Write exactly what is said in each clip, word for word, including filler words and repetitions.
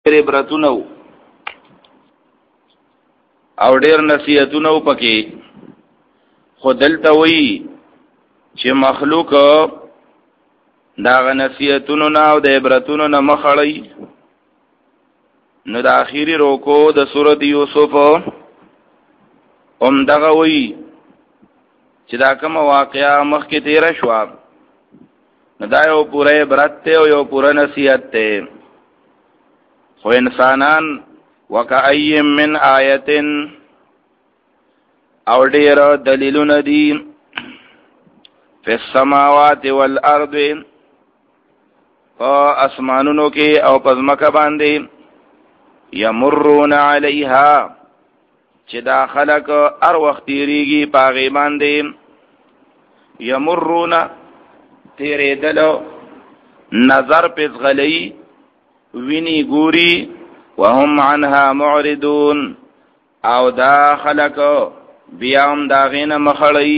عبرتونه او ډیر نصیحتونه پکې خودلته وی چې مخلوق دا غ نصیحتونو نه او د عبرتونو نه مخړی نو د اخیری روکو د سورۃ یوسف هم دغه وی چې دا کوم واقعا مخکې تیر شو نو دا یو پوره عبرت ته او یو پوره نصیحت ته خو انسانان وکأی من آیت او ډیر دلیلونه دي فی السماوات والارض او اسمانونو کې او پزمکه باندې یمرون علیها چې دا خلق ار وخت تیریږي پاغي باندې یمرون تیریدلو نظر پس غلی ویني ګوري وهم عنها معرضون او دا خلق بیام داغین مخړی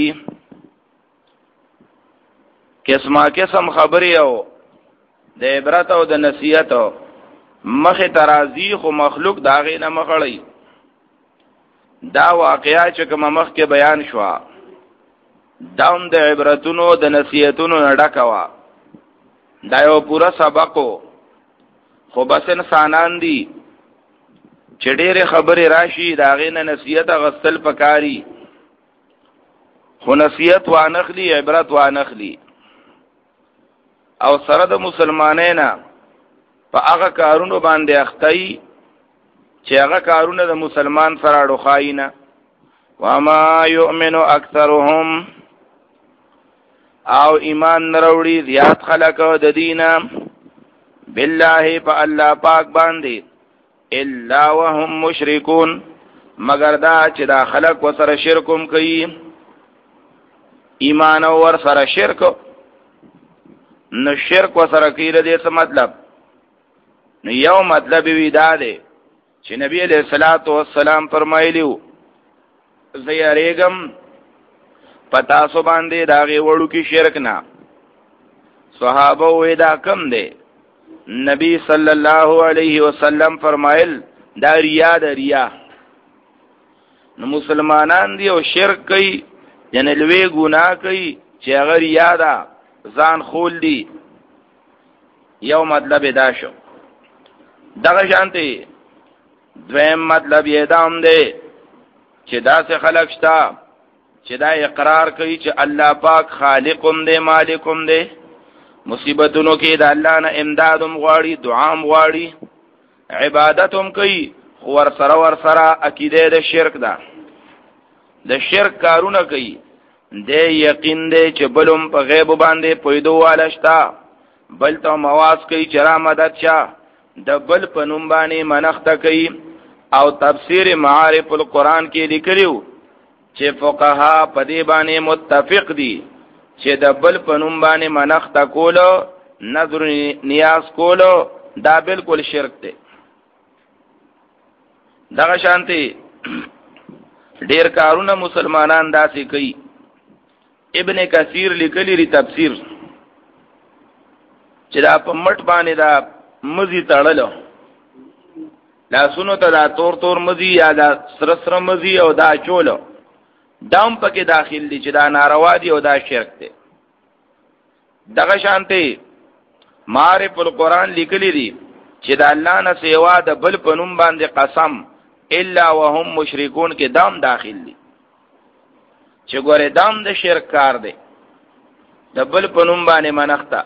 قسمه قسم خبري او د عبرت او د نصیحت مخ ترازی خو مخلوق داغین مخړی دا واقعیا چې کوم مخ کې بیان شوا داوم د عبرتونو د نصیحتونو نډکوا دا یو پورا سبقو خو بس انسانان دي چې ډېرې خبرې راشي دا غینه نصیحت غسل پکاري خو نصیحت وانخلی عبرت وانخلی او سره د مسلمانانو په هغه کارونو باندې اختی چې هغه کارونه د مسلمان سره ډوخاینه وما یؤمن اکثرهم او ایمان نروړي زیات خلک د دینه بالله په الله پاک باندې الا وهم مشرکون مگر دا چې دا خلق وسره شرکم کوي ایمان اور سره شرک نو شرک وسره کوي د څه مطلب نو یو مطلب وی دا دی چې نبی علیہ الصلوۃ والسلام فرمایلیو زیریګم پتا سو باندې داغه وړو کې شرک نه صحابه وې دا کم دی نبی صلی الله علیه وسلم فرمایل دا ریا دا ریا نو مسلمانان دی او شرک کوي یعنی لوی ګناه کوي چې هغه ریا ده ځان خول دی یو مطلب دا شو دغه شانتي دویم مطلب یې دا هم دی چې دا څه خلق شتا چې دا اقرار کوي چې الله پاک خالقم دی مالکم دی مصیبتونو کې د الله نه امدادم غواړي دعام غواړي عبادتم کوي ور سره ور سره عقیده د شرک ده د شرک کارونه کوي د یقین دی چې بلوم په غیب باندې پویدو والشتا بل ته مواز کوي چې را مدد شه د بل په نوم باندې منښت کوي او تفسیر معارف القرآن کې لیکلو چې فقها په دې باندې متفق دي چې د بل په نوم باندې منښت کولو نظر نیاز کولو دا بالکل شرک دی دغه شانتي ډیر کارونه مسلمانان داسې کوي ابن کثیر لیکلی ری تفسیر چې دا په مټ باندې دا مزي تړلو لاسونو ته دا تور تور مزي یا دا سر سر مزي او دا چولو دام پکې داخل دي چې دا ناروا دي او دا شرک دی دغه شانتي معارف القرآن لیکلی دي چې دا الله نه سیوا د بل په نوم باندې قسم الا وهم مشرکون کې دام داخل دي چې ګوره دام د شرک کار دی د بل په نوم باندې منښت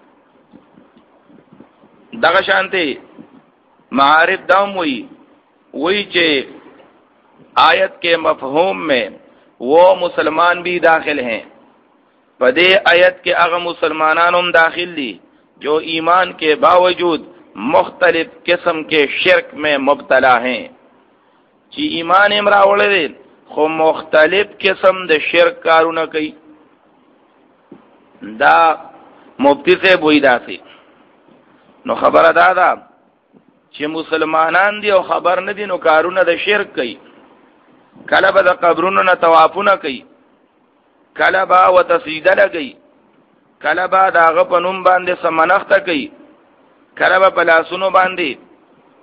دغه شانتي معارف دام وی وی چې آیت کے مفہوم میں وہ مسلمان بھی داخل ہیں پدے آیت کے اغا مسلمانان ہم داخل دی جو ایمان کے باوجود مختلف قسم کے شرک میں مبتلا ہیں چی ایمان امراوڑے دے خو مختلف قسم دے شرک کارونه کئی دا مبتی سے بوئی دا سی نو خبر دا دا چې مسلمانان دی او خبر نه دي نو کارونه د شرک کوي کله به د قبرونو نه طوافونه کوي کله به وتسجده لګي کله به داغه په نوم باندې سمنخته کوي کله به پلاسونو باندې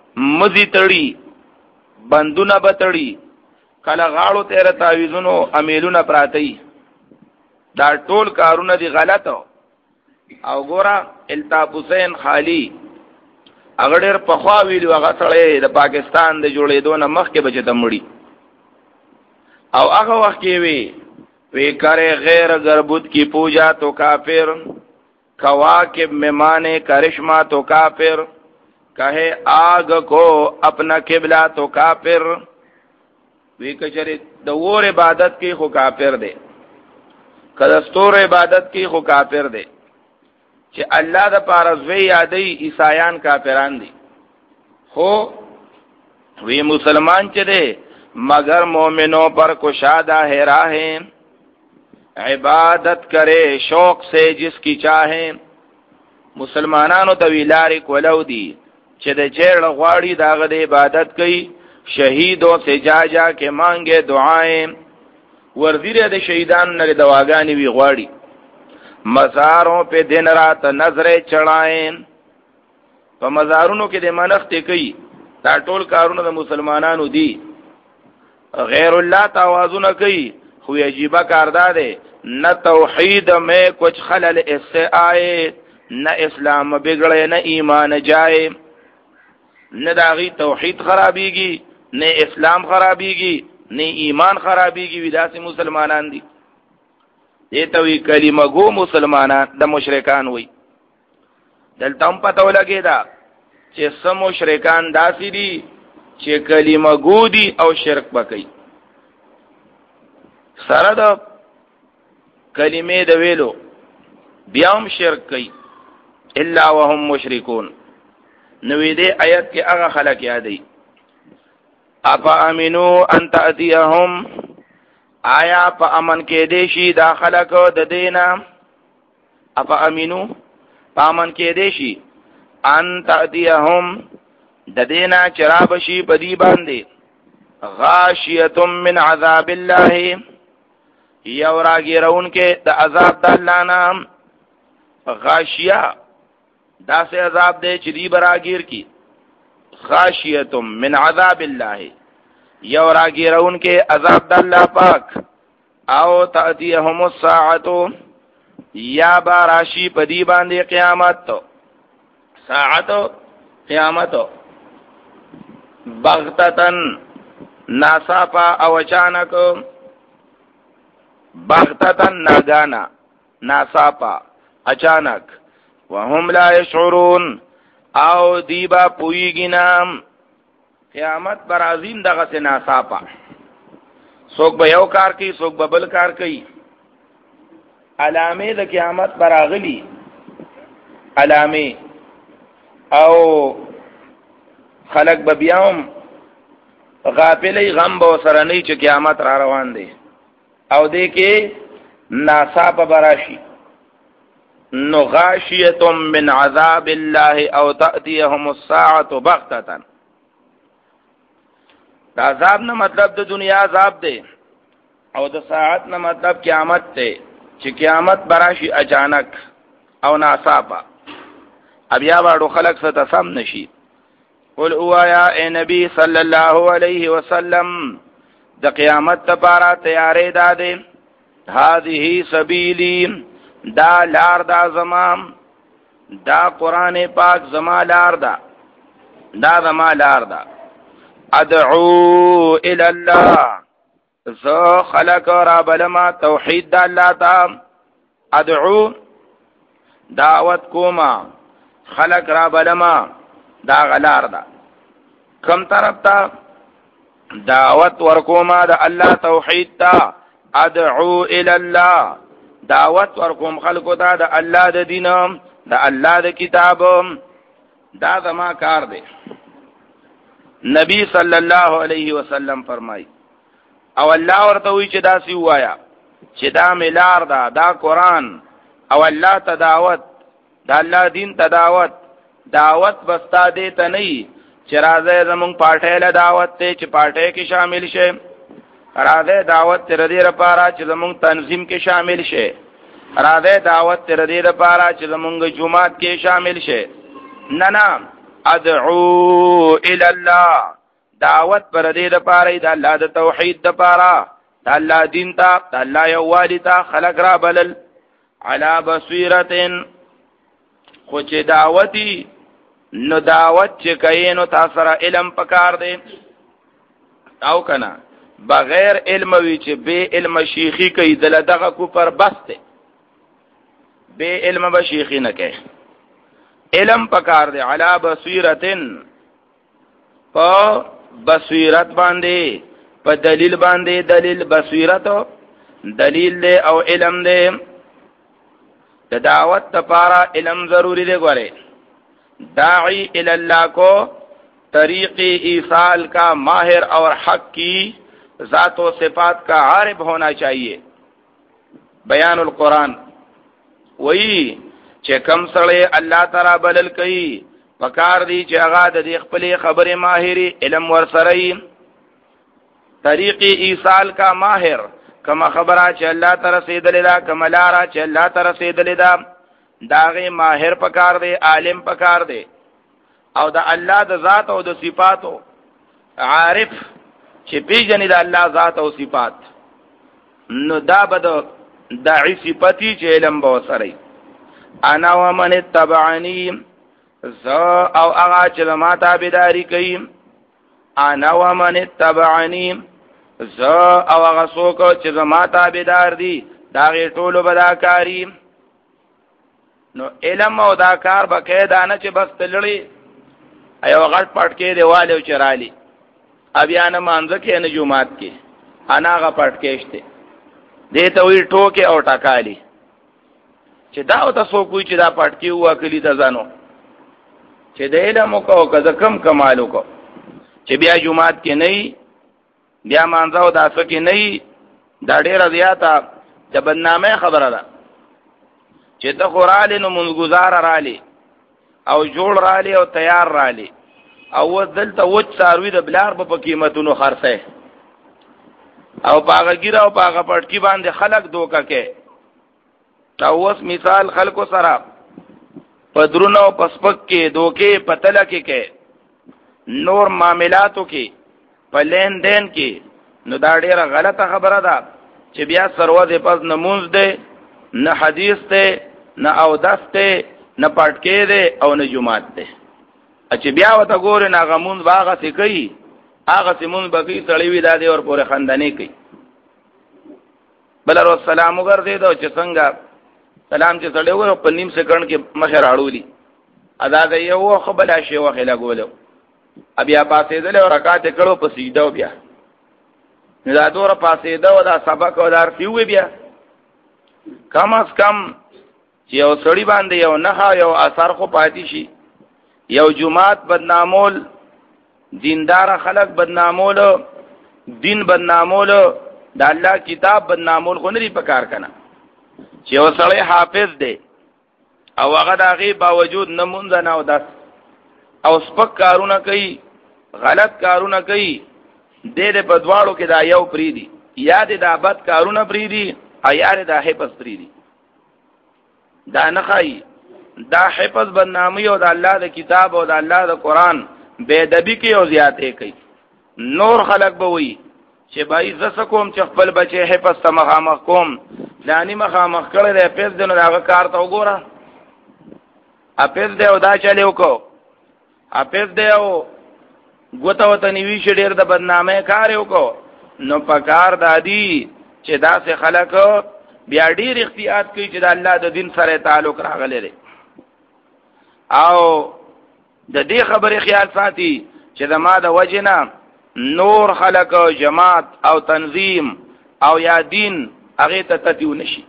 مزی تړي، بندونه بتړي، کله غاړو تیر تعویذونو امیلونه پراتی. دا ټول کارونه دي غلطو. او ګورا الطاف حسین خالی هغه ډېر پخوا ویلو، هغه سړی د پاکستان د جوړېدو نه مخکې بچ ته مړي. او هغه وخت کې وی وی کرے غیر گربت کی پوجا تو کافر، کواکب میں مانے کرشمہ تو کافر، کہے آگ کو اپنا قبلہ تو کافر. وی کچری د اور عبادت کی خو کافر دی، کدستور عبادت کی خو کافر دی. چې الله د پارزوی یادی عیسایان کافران دي. خو وی مسلمان چې دی مگر مومنوں پر کشادہ ہے راہیں، عبادت کرے شوق سے جس کی چاہیں. مسلمانانو ته ویلارې کولو دي چې د چیرړ غواړي داغه د عبادت کوي. شهیدوں سے جا جا کے مانگے دعائیں، ورزیره د شهیدان نه دواګانی وی غواړي. مزاروں پہ دن رات نظریں چڑھائیں، په مزارونو کې د منښت کوي. دا ټول کارونه د مسلمانانو دي. غیر الله توازن کوي. خو عجیبه کار ده، نہ توحید میں کچھ خلل اس سے آئے، نہ اسلام بگڑے نہ ایمان جائے. نہ داغي توحید خرابيږي، نه اسلام خرابيږي، نه ایمان خرابيږي. وداسې مسلمانان دي. دیتا وی کلمه گو مسلمانان د مشرکان وی. دلته هم پته ولګی دا چې سم مشرکان داسې دي چې کلمه گو دي او شرک بکي. سره د کلمې د ویلو بیا هم شرک کوي. الا وهم مشرکون. نوې دې آیت کې هغه خلک یادي. اپا امنو ان تأتيهم، آیا په امن کې دیشي دا خلق د دینا. اپا امینو په امن کې دیشي ان تأتيهم د دینا چراب شي په دی باندې غاشیه من عذاب الله، یو راګیرون کې د عذاب د الله نام. غاشیه دا سه عذاب دی چې دی براګیر کی. غاشیه من عذاب الله، یو راگیرون کے عذاب د اللہ پاک. او تأتیهم الساعتو، یا باراشی پدی باندې قیامت. ساعتو قیامتو بغتتن ناساپا او اچانک. بغتتن ناگانا، ناساپا اچانک. وهم لا يشعرون، او دیبا پویگی نام. قیامت برازین دغه سے ناصافه. څوک به یو کار کوي، څوک به بل کار کوي. علامه د قیامت براغلی، علامه او خلق به بیاوم غافلی غم به سره نه چې قیامت را روان دی. او دې کې ناصافه براشي. نو غاشیه من عذاب الله او تأتيهم الساعه بغتة. دا عذاب نه مطلب د دنیا عذاب دی، او د ساعت نه مطلب قیامت دی چې قیامت براشي اچانک او ناصافه. بیا واړو خلق څه تسم نشي. قل اوایا اے نبی صلی الله علیه وسلم، د قیامت لپاره تیارې داده. هذه سبیلی، دا لار دا زمام، دا قرآن پاک زما لار دا، دا زما لار دا. ادعو الى الله، زو خلق را بلما توحید دا اللہ تا. ادعو دعوت کوما، خلق را بلما دا غلار دا. کم طرف تا دعوت ورکوما دا اللہ توحید تا. ادعو الى الله، دعوت ورکوم خلقو تا دا اللہ دا دینم، دا اللہ دا کتابم. دا زما کار دے. نبی صلی الله علیه وسلم فرمای. او الله ورته وی چې دا سی وایا چې دا ملار دا دا قران او الله تداوت دا الله دین تداوت. دعوت بستا دې ته نه چې راځي زمونږ پاټه له دعوت ته چې پاټه کې شامل شي. راځي دعوت تر دې لپاره چې زمونږ تنظیم کې شامل شي. راځي دعوت تر دې لپاره چې زمونږ جمعات کې شامل شي. نه نه، ادعو الى الله دعوت پر دې د پاره د الله د توحید د پاره د الله دین ته د الله یووالي ته خلق را بلل علی بصیرتن خو چې دعوتی نو دعوت چې کوي نو تاسو سره علم پکار دی او کنه بغیر علم وی چې به علم شیخی کوي دل دغه کو پر بسته به علم به شیخی نه کوي علم پکار دی علی بصیرتن په بصیرت باندې په دلیل باندې دلیل بصیرت دلیل دی او علم دی د دعوت لپاره علم ضروری دی ګوره داعی الی اللہ کو طریق ایصال کا ماہر اور حق کی ذات و صفات کا عارف ہونا چاہیے بیان القرآن وہی چې کم سړی الله تعالی بلل کوي پکار دی چې هغه د دې خپل خبره ماهری علم ورسره طریق ایصال کا ماهر کما خبره چې الله تعالی سیدل دا کملارا چې الله تعالی سیدل دا داغه ماهر پکار دی عالم پکار دی او د الله د ذات او د صفاتو عارف چې پیژنې د الله ذات او صفات نو دا بد داعی صفتی چې علم به وسره انا ومن تبعنی ز او هغه چې ما تابعداري کوي انا ومن تبعنی ز او هغه څوک چې ما تابعدار دي دا غي ټولو بداکاری نو علم او دا کار بقاعده نه چې بس تلړي ایو غټ پټ کې دیواله او چرالي بیا نه مانځه کې نه جمعات کې انا غ پټ کېشته دې ته وی ټوکې او ټکالي چې دا او تاسو کوی چې دا پټ کې هوا کلی ته ځانو چې د علم کو کزه کم کمالو کو چې بیا جمعات کې نه بیا مانځه او داسه کې نه دا ډیره زیاته د بدنامه خبره ده چې ته خوراله نو منګزار رالی او جوړ رالی او تیار رالی او دلته وچ ساروی د بلار په قیمتونو خرڅه او پاغه ګیره او پاغه پټکی باندې خلق دوکه کې او اوس مثال خلکو سره پدرونو پسپک کې دوکه پتل کې کې نور معاملاتو کې په لین دین کې نو دا ډیره غلطه خبره ده چې بیا سروازه پس نمونز ده نه حدیث ده نه او دسته نه پټکې ده او نه جمعات ده چې بیا وته ګور نه غمون واغه سي کوي هغه سیمون بقي سړی وی دادي اور پورې خندنې کوي بل ور سلام وګرځي دا چې څنګه سلام چې سړی و په نیم سکند کې مخه راړولي ادا د یو خبل شي وخه لګولو بیا پاسې دل او رکعات کړو په سجده بیا نه دا دور پاسې دا ودا سبق ودار پیوي بیا کم از کم چې یو سړی باندې یو نه یو اثر خو پاتې شي یو جمعات بدنامول دیندار خلق بدنامول دین بدنامول د الله کتاب بدنامول خو نه دی پکار کنه چې یو سړی حافظ دی او هغه د هغې باوجود نه مونځ نه اودس او سپک کارونه کوي غلط کارونه کوي دې د په دواړو کې دا یو پریدي یا د دا بد کارونه پریدي او یا د حفظ پریدي دا نه خایي دا حفظ بدنامي او د الله د کتاب او د الله د قرآن بے ادبی کې او زیاتې کوي نور خلق به وي چې بای زس کوم چې خپل بچي حفظ ته مخامخ کوم لانی مخامخ کړي د حفظ دنو دا کار ته وګوره حفظ دی او دا چلیو کو حفظ دی او ګوته وته نیوي ش ډیر د بدنامه کار یو کو نو پکار دادی چې دا سه خلق بیا ډیر احتیاط کوي چې د الله د دین سره تعلق راغلی لري او د دې خبرې خیال ساتي چې د ما د وجنا نور خلق جماعت او تنظیم او یا دین هغه ته تتیو نشي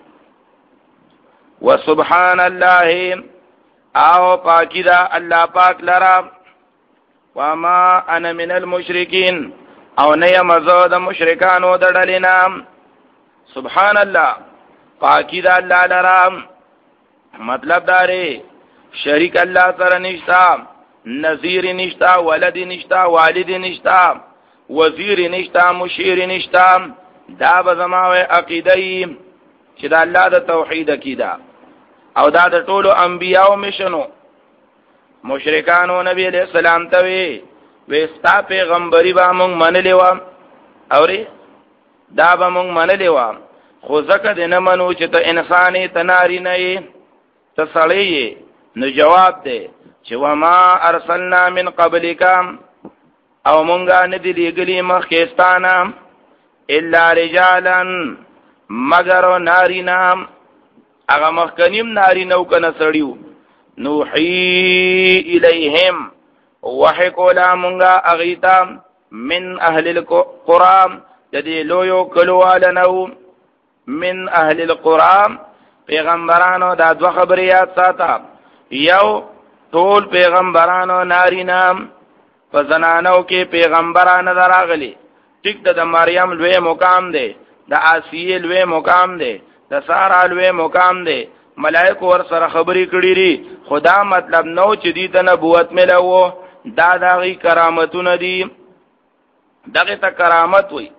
وسبحان الله او پاکی دا الله پاک لرا وما انا من المشرکین او نه مزو د مشرکانو د ډلینا سبحان الله پاکی دا الله لرا مطلب داره شریک الله سره نشتا نظیر نشتا ولد نشتا والد نشتا وزیر نشتا مشیر نشتا دا بزماوه عقیده چې دا الله د توحید عقیده او دا د ټولو انبیاو مشنو مشرکانو نبی علیہ السلام ته وی وستا پیغمبري با مونږ منلې و اوري دا به مونږ منلې و خو ځکه دې نه منو چې ته انسانې ته نارینه یې ته سړی یې نو جواب دی چې وما ارسلنا من قبلک او مونږه نه دي لېږلي مخکې ستانه الا رجالا مگر نارینا هغه مخکنیم نارینو کنه سړیو نوحی الیهم وحی کولا مونږه اغیتا من اهل القرى جدی لویو کلوالنو من اهل القرى پیغمبرانو دا دو خبریات ساتا یو ټول پیغمبرانو نارینا په زنانو کې پیغمبرانو دراغلي ټیک د مریم لوی مقام دی د آسیه لوی مقام دی د سارا لوی مقام دی ملائکه ور سره خبرې کړې لري خدا مطلب نو چې دې ته نبوت ملو دا دغه کرامتونه دي دغه ته کرامت وي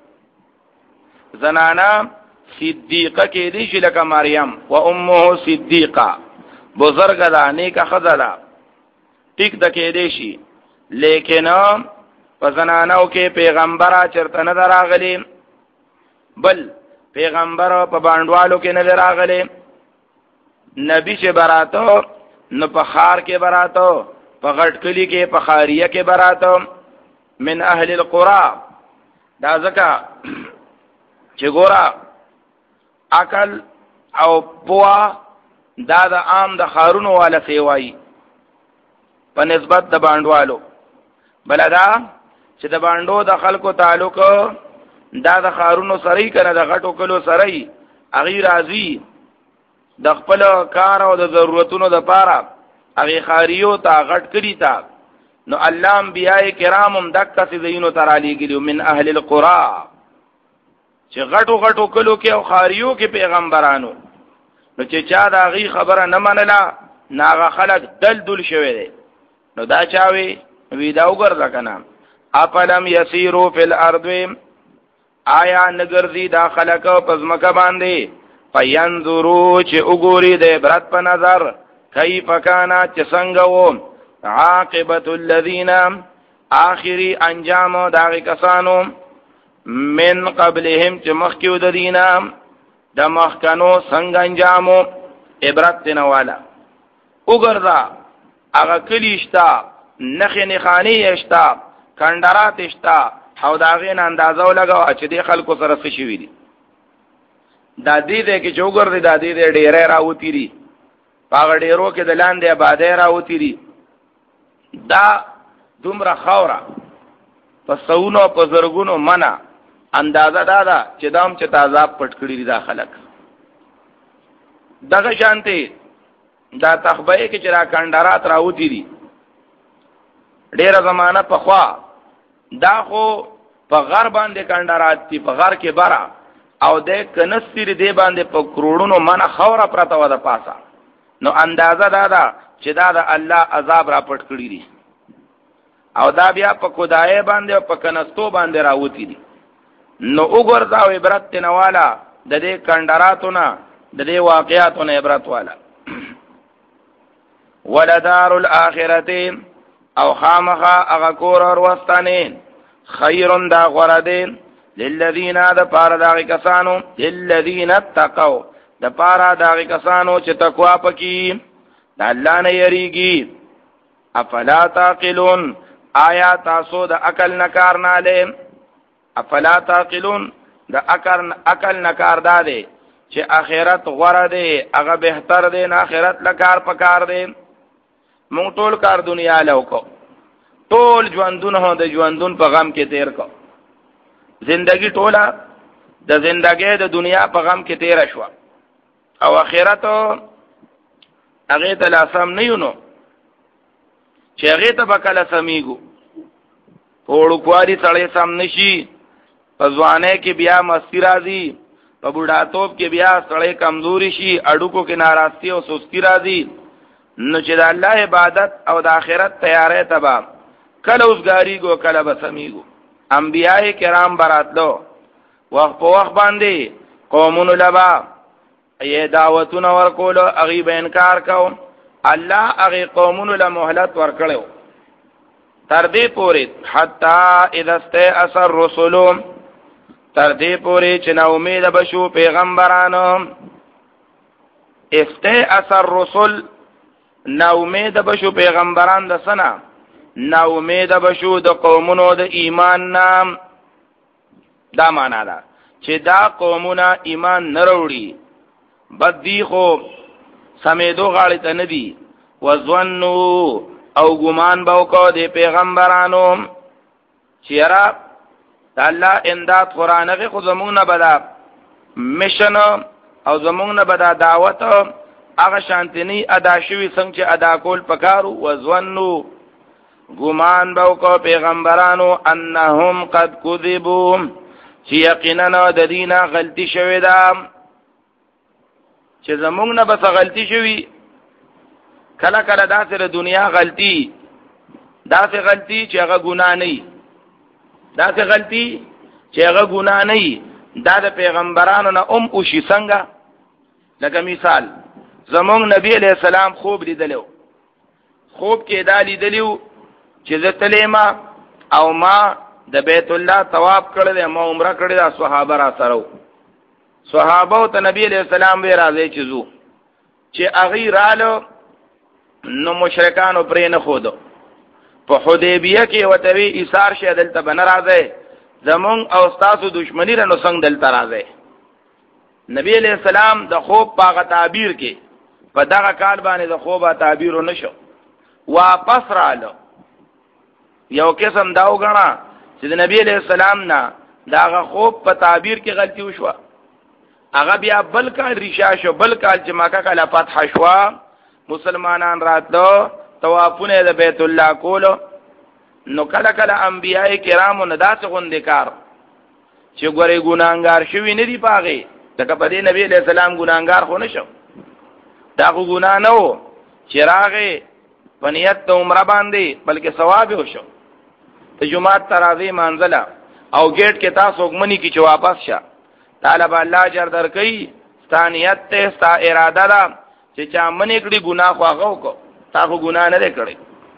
زنانا صدیقه کې دي چې لکه مریم و امه صدیقه بزرګه ده نیکه خزه ده ټیک د کې دي شي لیکن په زنانو کې پیغمبره چرته نه دراغلي بل پیغمبر په باندوالو کې نه دراغلي نبی چې براتو نو په خار کې براتو په غټکلی کې په خاریه کې براتو من اهل القرى دا ځکه چې ګورا عقل او پوا دا د عام د خارونو والا سیوای په نسبت د باندوالو بلدا چې د باندو د خلکو تعلق دا د خارونو سره کنه د غټو کلو سره اغي راضي د خپل کار او د ضرورتونو د پاره اغي خاریو تا غټ کړی تا نو الله انبیاء کرامم دکه سي زینو ترالی ګلو من اهل القرى چې غټو غټو کلو کې او خاریو کې پیغمبرانو نو چې چا دا غي خبره نه منله ناغه خلق دل دل شوی دی نو دا چاوي وی دا وګرځا کنه اپلم یسیرو فی الارض آیا نګرځي دا خلق پزمکه باندې پینظرو چې وګوري د عبرت په نظر کیف کانا چې څنګه وو عاقبت الذین آخری انجام داغی کسانو من قبلهم چې مخکیو د دینا د مخکنو څنګه انجامو عبرت دینواله وګرځا هغه کلیشتا نخې نخانی اشتا کندرات اشتا او داغین اندازو لګاو چې د خلکو سره څه شي وي دا دې دې کې جوګر دې دا دې دې ډېرې راوتی دي پاغ ډېرو کې د لاندې آبادې راوتی دي دا دومره خاورا په سونو په زرګونو منا اندازه دا ده چې دام چې تازاب پټ کړی دي دا خلک دغه شانتي دا تخبئه کې چې را کندرات راوتی دي ډېر زمانہ په خوا دا خو په غر باندې کندرات دي په غر کې برا او د کنستری دی باندې په کروڑونو منه خوره پرته و د پاسه نو اندازه دا ده چې دا د الله عذاب را پټ کړی دي او دا بیا په خدای باندې او په کنستو باندې راوتی دي نو وګورځاو عبرت نوالا د دې کندراتونه د دې واقعاتونه عبرت والا ولدار الاخرته او خامخا اغا کور اور وستانین خیرون دا غردین للذین دا پارا داغی کسانو للذین اتقو دا پارا داغی کسانو چه تقوا پکی دا اللہ نے یریگی افلا تاقلون آیا تاسو دا عقل نکار نالے افلا تاقلون دا عقل نکار دادے چه اخیرت غردے اغا بہتر دے نا اخیرت لکار پکار دے مونږ ټول کار دنیا له کو ټول ژوندون هو د ژوندون په غم کې تیر کو زندگی ټوله د زندګۍ د دنیا په غم کې تیر شو او اخرت هغه ته لاسم نه یونو چې هغه ته بکله سميګو پوړو کوالي سړې سم نشي په ځوانه کې بیا مستی راځي په بوډاتوب کې بیا سړې کمزوري شي اډوکو کې ناراضي او سستی راځي نو چې د الله عبادت او د آخرت تیارې تبا کله اوسګاری گو کله بسمیگو انبیاء کرام براتلو وقت په وخت باندې قومونو لبا ای دعوتونه ورکولو هغه به انکار کو الله هغه قومونو له مهلت ورکړو تر دې پورې حتا اذا استيأس الرسل تر دې پورې چې نا امید بشو پیغمبرانو. استيأس الرسل نا امید بشو پیغمبران د سنا نا امید بشو د قومونو د ایمان نام. دا معنا ده چې دا قومونه ایمان نه وروړي بد دی خو سمیدو غاړه ته نه دی. وظنوا او ګمان به وکړو د پیغمبرانو چیرې الله امداد قرانغه خو زمونږ نه بدا مشن او زمونږ نه بدا دعوت هغه شانتنی ادا شوی څنګه چې ادا کول پکارو. وظنوا ګمان به وکړو پیغمبرانو انهم قد کذبوا چې یقینا د دینه غلطی شوی ده چې زمونږ نه بس غلطی شوی. کله کله داسې د دنیا غلطی داسې غلطی چې هغه ګناه نه وي داسې غلطی چې هغه ګناه نه وي دا د پیغمبرانو نه ام او شي. څنګه لکه مثال زمونږ نبی علیہ السلام خوب لیدلو خوب کې دا لیدلو چې زه تلیما او ما د بیت الله طواف کړل ما عمره کړل دا صحابه را سره صحابه ته نبی علیہ السلام به راځي چې زو چې اغي رالو نو مشرکانو پرې نه خودو په حدیبیه کې وتوی ایثار شه دلته بن راځي زمون او استادو دشمنی رنو څنګه دلته راځي. نبی علیہ السلام د خوب پاغه تعبیر کې په دغه کال باندې د خوبه تعبیر نشو واپس رالو. یو قسم دا وګڼه چې د نبی علیہ السلام نه دغه خوب په تعبیر کې غلطي وشوه هغه بیا بل کال ریشا شو بل کال چې مکه کله فتح شو مسلمانان راتلو طوافونه د بیت الله کولو. نو کله کله انبیای کرامو نه داسې غوندې کار چې ګورې ګناهګار شوی نه دی پاغه دغه په دې نبی علیہ السلام ګناهګار خو نشو دا خو ګناه نه و چې راغې په نیت عمره باندې بلکې ثواب وشو. ته جمعه تراوی منزله او گیټ کې تاسو وګمنی کی چې واپس شه طالب الله اجر درکې ستانیت ته ستا اراده ده چې چا منې کړي ګناه خو هغه وکړو تا خو ګناه نه کړی.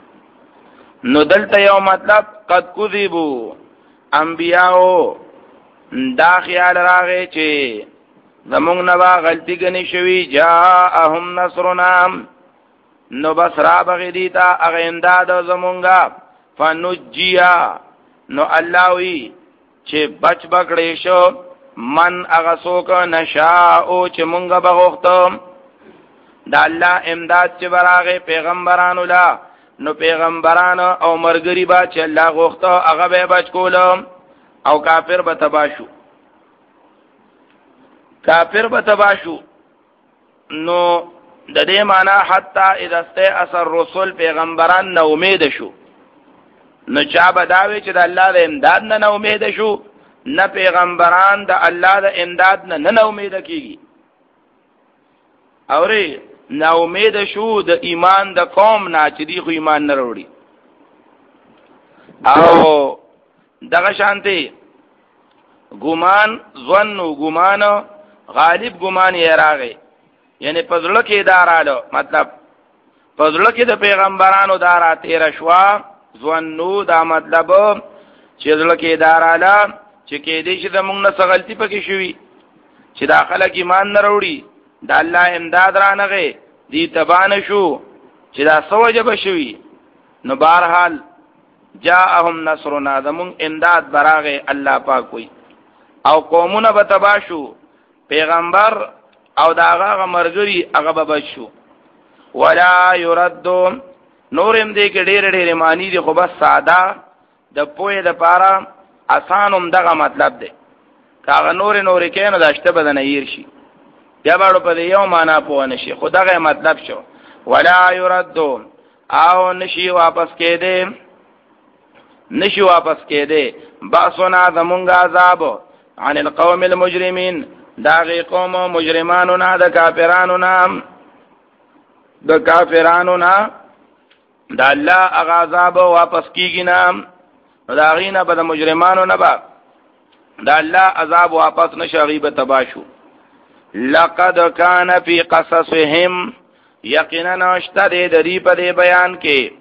نو دلته یو مطلب قد کذبوا انبیاء دا خیال راغی چې زمونږ نه با غلطی گنی شوی جاءهم نصرنا نو بس را بغی دیتا اغا امداد زمونگا فنجیا نو اللہ وی چه بچ بکڑی شو من اغا سوک نشاؤ چه مونگا بغوختم دا اللہ امداد چه براغی پیغمبرانو لا نو پیغمبران او مرگری با چه اللہ غوختا اغا بے بچ کولم او کافر بتباشو کافر بتباشو. نو د دې معنا حتا اذا استيأس الرسل پیغمبران نو امید شو نو چا بداوی چې د الله د امداد نه نو امید شو نه پیغمبران د الله د امداد نه نه امید کیږي اوري نو امید شو د ایمان د قوم نه چې دی خو ایمان نه وروړي. او دغه شانتي ګمان ظن او ګمان غالب ګمان یې راغی یعنی پزړه کې دارالو مطلب پزړه کې د پیغمبرانو دارا تیر شوا ظنو دا مطلب چې زړه کې داراله چې کې دې چې زمونږ نه غلطي پکې شوې چې داخله کې ایمان نه وروړي د الله امداد را نغې دې تبان شو چې دا سوجه بشوي. نو بهرحال جاءهم نصرنا زمون امداد براغه الله پاک وي او قومونه به تباشو پیغمبر او داغه مرګري هغه به بشو. ولا يرد نورم دې کې ډېر ډېر معنی دي خو بس ساده د پوهې د پاره آسانوم دغه مطلب دی. کاغه نور نور کې نه داشته بدن ایر شي بیا باندې په یو معنا پوه نشي خدغه مطلب شو. ولا يرد او نشي واپس کې دې نشي واپس کې دې باسنا زمونږ عذاب عن القوم المجرمين داغی قوم مجرمانو نا دا کافرانو نا دا کافرانو نا دا اللہ اغازاب واپس کی گی نا دا غینا با دا مجرمانو نا با دا اللہ عذاب واپس نشاغیب تباشو. لقد کان فی قصصهم یقینا ناشتا دے دری پا دے بیان کے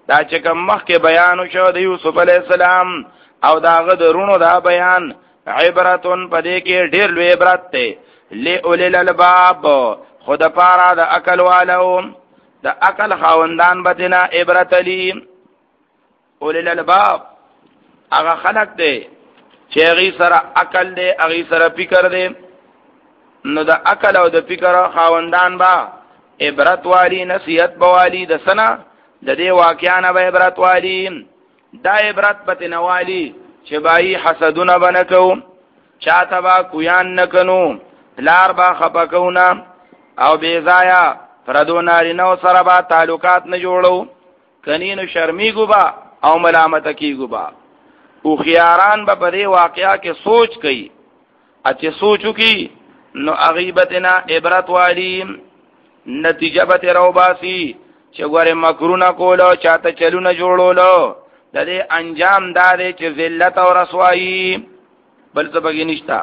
دا چې کوم مخکې بیان شو د یوسف علی السلام او داغه درونو دا بیان عبرتون پدې کې ډېر لوی عبرت دی لئول الالباب خود پارا د عقل والو د عقل خاوندان بدنا عبرت لی اول الالباب هغه خلق دی چې هغه سره عقل دی هغه سره فکر دی نو د عقل او د فکر خاوندان با عبرت والی نصیحت بوالی د سنا د دې واقعانه به عبرت والی دا عبرت پته نوالی چې بای حسدونه بنکو چاته با کویان نکنو لار با خپکونا او بیزایا پردو نارینو سره با تعلقات نه جوړو کنینو شرمیګو با او ملامت کیګو با او خياران به په دې واقعیا کې سوچ کوي اته سوچو کی نو غیبتنا عبرت والی نتیجه به روباسي چې ګوره مکرونه کولو چاته چلونه جوړولو د دې انجام دار چې ذلت او رسوایی بل څه بګی نشتا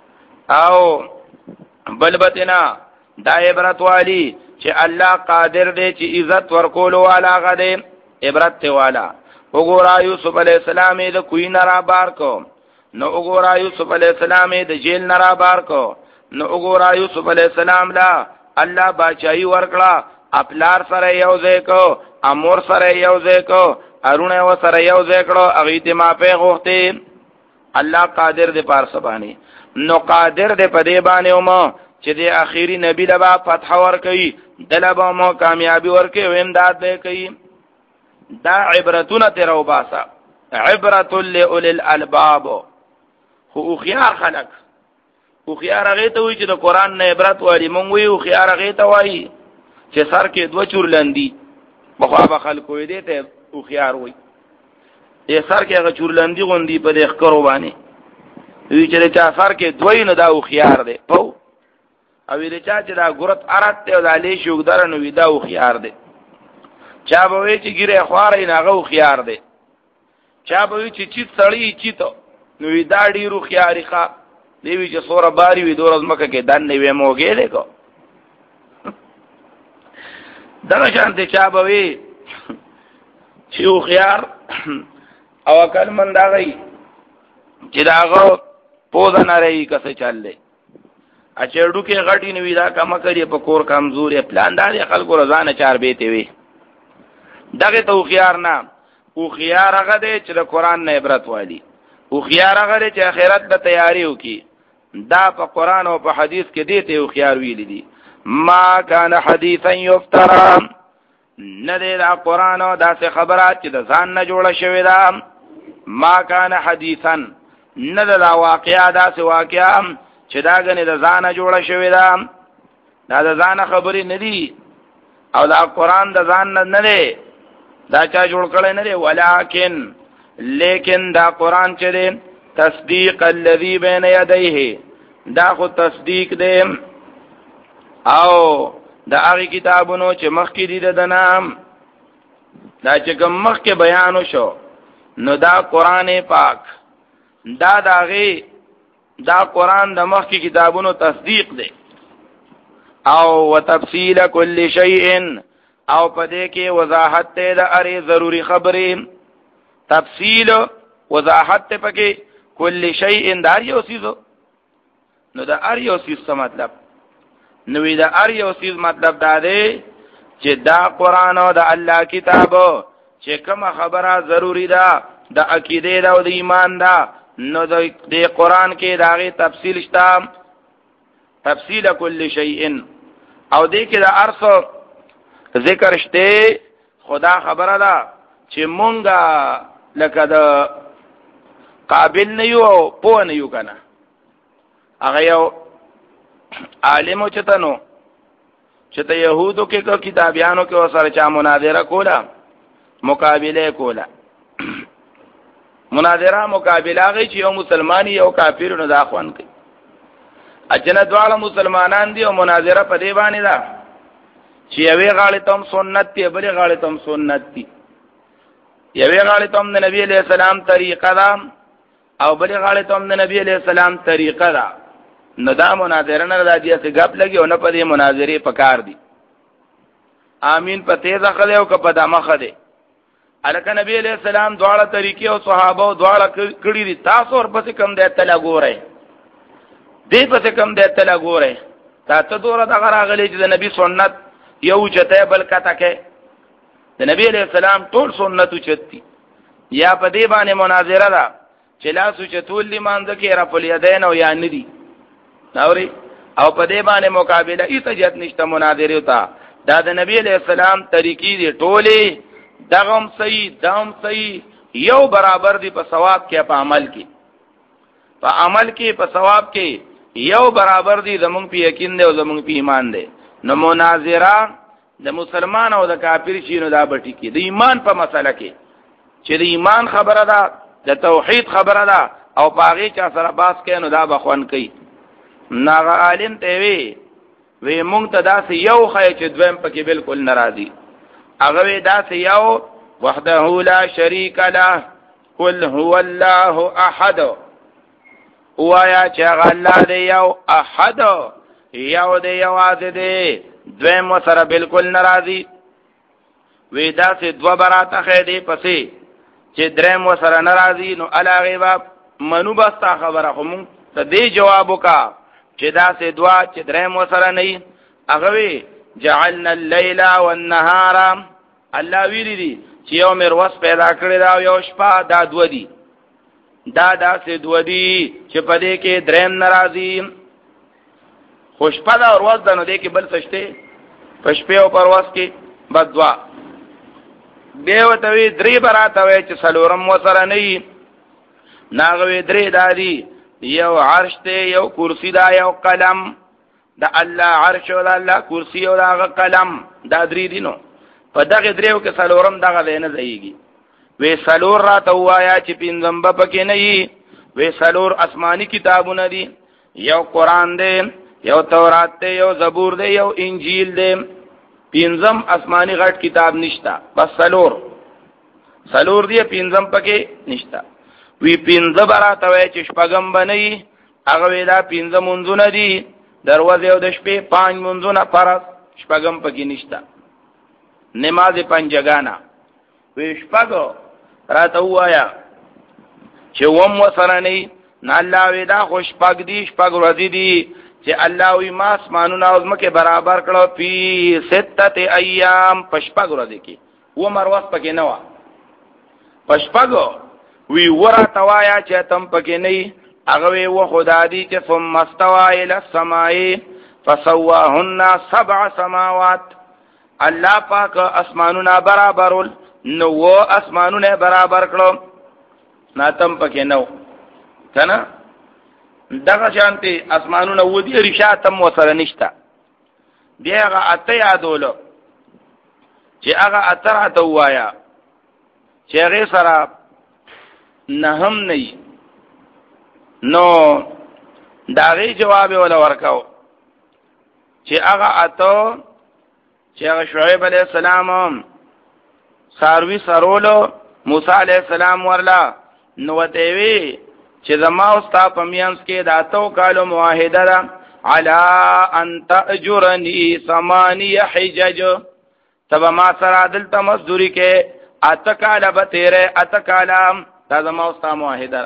او بل بتنا دا عبرت والی چې الله قادر دی چې عزت ورکولو والا غده عبرت ته والا وګورا یوسف علی السلام د کوی نرا بار کو نو وګورا یوسف علی السلام د جیل نرا بار کو نو وګورا یوسف علی السلام لا الله بچای ورکړه خپلار سره یو ځای کو امور سره یو ځای کو ارونه و سره یو ځای کړه اغه ته ما په غوښته الله قادر دی پار سبانی نو قادر دی په دې باندې اومه چې د اخیری نبی لبا فتح ور کوي دلبا مو کامیابی ور کوي و امداد به کوي دا عبرتونه تر وباسا عبرت لأول الالباب خو خيار خلق خو خيار هغه ته وي چې د قران نه عبرت واري مونږ وي خو خيار هغه ته وایي چې سر کې دوه چورلندي بخوا به خلکو دې ته خو خيار وي یې سر کې هغه چورلندي غوندي په دې ښکرو باندې وی چې چا سر کې دوی نه دا خو خيار دی په او ویل چا چې دا ګورت ارات ته د علی شوګدار نو ودا خو خيار دی چا به وی چې ګیره خوارې نه غو خيار دی چا به وی چې چیت سړی چیتو نو ودا ډیرو خياري ښا دی وی چې سوره باری وی دورز مکه کې دان نه وې موګې له کو دا شانته چا به وی چې خو خيار او عقل مند غي چې داغه پوزا نه رہی کسه چللې اچړو کې غټي نوې دا کما کوي په کور کمزوري پلان دار خلکو روزانه چار بیته وي دغه تو خيار نه او خيار هغه دې چې د قران نه عبرت والی او خيار هغه دې چې آخرت د تیاری وکي دا په قران او په حديث کې دې ته او خيار ویل دي ما کان حدیثا یفترا نه دې دا قران او داسې خبرات چې د ځان نه جوړه شوی دا ما کان حدیثا نه دا واقعیا داسې واقعیا چې دا غنې د ځانه جوړه شوی دا دا د ځانه خبرې نه دي او دا قران د ځان نه نه دی دا چا جوړ کړی نه دی ولکن لیکن دا قران چې دی تصدیق الذی بین یدیه دا خو تصدیق دی او دا هغه کتابونو چې مخکې دي د نام دا چې کوم مخکې بیان شو نو دا قران پاک دا داغه دا قران د مخکې کتابونو تصدیق دی او وتفصیل کل شیء او پدې کې وضاحت ته د اره ضروری خبرې تفصیل وضاحت ته پکې کل شیء دار یو سیزو نو دا اره یو سیز څه مطلب نو دا اره یو سیز مطلب دا دی چې دا قران او د الله کتاب چې کومه خبره ضروری ده د عقیده او د ایمان ده نو د قران کې داغه تفصیل شته تفصیل کل شیء او دې کې د ارث ذکر شته خدا خبره ده چې مونږه لکه د قابل نه یو او پوه نه یو کنه هغه یو عالم چتنو چې ته يهودو کې کو کتابیانو کې وسره چا مناظره کوله مقابله کوله مناظره مقابله غي چې یو مسلمانی یو کافر نه داخوان کوي اجنه دواړه مسلمانان دي او مناظره په دی باندې ده چې یوې غاړې تم سنت دی بلې غاړې تم سنت دی یوې غاړې تم د نبی علیہ السلام طریقه ده او بلې غاړې تم د نبی علیہ السلام طریقه ده نو دا مناظره نه راځي چې غپ لګي او نه په دې مناظره پکار دي امين په تیزه خله او په دمه خله الکه نبی علیہ السلام دواړه طریقې او صحابه دواړه کړي دي تاسو ورپسې کم دی تل ګورئ دې پسې کم دی تل ګورئ تا ته دوره دغه راغلی چې د نبی سنت یو چته بل کته کې د نبی علیہ السلام ټول سنت چتی یا په دې باندې مناظره ده چې لا سوچتول دي مانځ کې رفع الیدین او یا ندي نوري او په دې باندې مقابله ایت جت نشته مناظره وتا دا د نبی علیہ السلام طریقې دي ټوله دغم صحیح دغم صحیح یو برابر دي په ثواب کې په عمل کې په عمل کې په ثواب کې یو برابر دي زمونږ په یقین دی او زمونږ په ایمان دی نو مناظره د مسلمان او د کافر شینو دا بټی کې د ایمان په مسله کې چې د ایمان خبره ده د توحید خبره ده او پاغي چا سره باس کې نو دا بخون کوي ناغه عالم ته وی وی مونږ ته داس یو خای چې دویم پکې بالکل ناراضي هغه وی داس یو وحده لا شریک له قل هو الله احد وایا چې الله دی یو احد یو دی یوازې دی دویم سره بالکل ناراضي وی داس دو براته خېدی پسې چې دریم سره ناراضي نو علاوه با منو بستا خبره کوم ته دی جواب وکا چې داسې دوا چې دریم سره نه هغه وی جعلنا الليل والنهار الله ویلی دي چې یو مروس پیدا کړی دا یو شپه دا دو دي دا داسې دو دي چې په دې کې دریم ناراضي خوشپه دا ورځ ده نو دې کې بل سشته پښپې او پرواز کې بدوا دیو ته وی درې براته وی چې سلورم وسره نه ناغوی درې دادي یو عرش ته یو کرسی دا یو قلم دا الله عرش او دا الله کرسی او دا قلم دا درې دینو په دغه دریو کې سلورم دغه نه ځایږي وی سلور را ته وایا چې پینځم به پکې نه وي وی سلور آسمانی کتابونه دي یو قران دی یو تورات دی یو زبور دی یو انجیل دی پینځم آسمانی غټ کتاب نشتا بس سلور سلور دی پینځم پکې نشتا وی پینځه براته وای چې شپږم بنئ هغه ویلا پینځه منځونه دي دروازه او د شپې پنځ منځونه فرض شپږم پکې نشتا نماز پنځګانا وی شپږو راته وایا چې وم وسره نه الله ودا خوش پاک دي شپږ ورځې دي چې الله وی ما اسمانونه او زمکه برابر کړو په سته ایام پشپږ ورځې کې و مرواس پکې نه و پشپږو وی ورا توایا چې تم پکې نه هغه وی و خدا دی چې ثم استوى الى السماء فسواهن سبع سماوات الله پاک اسمانونه برابرول نو و اسمانونه برابر کړو ناتم پکې نو کنه دغه شانتي اسمانونه ودی رشاتم وسره نشتا دیغه اته یادولو چې هغه اتر ته وایا چې هغه سره نه هم نه نو داغي جواب ولا ورکاو چې هغه اته چې هغه شعیب علیہ السلام ساروی سرولو موسی علیہ السلام ورلا نو ته وی چې زما او ستا په میانس کې داتو کالو معاهده ده علا ان تاجرنی ثمانی حجج تبا ما سره دلته مزدوری کې اتکاله به تیرې اتکاله دا زما او ستا معاهده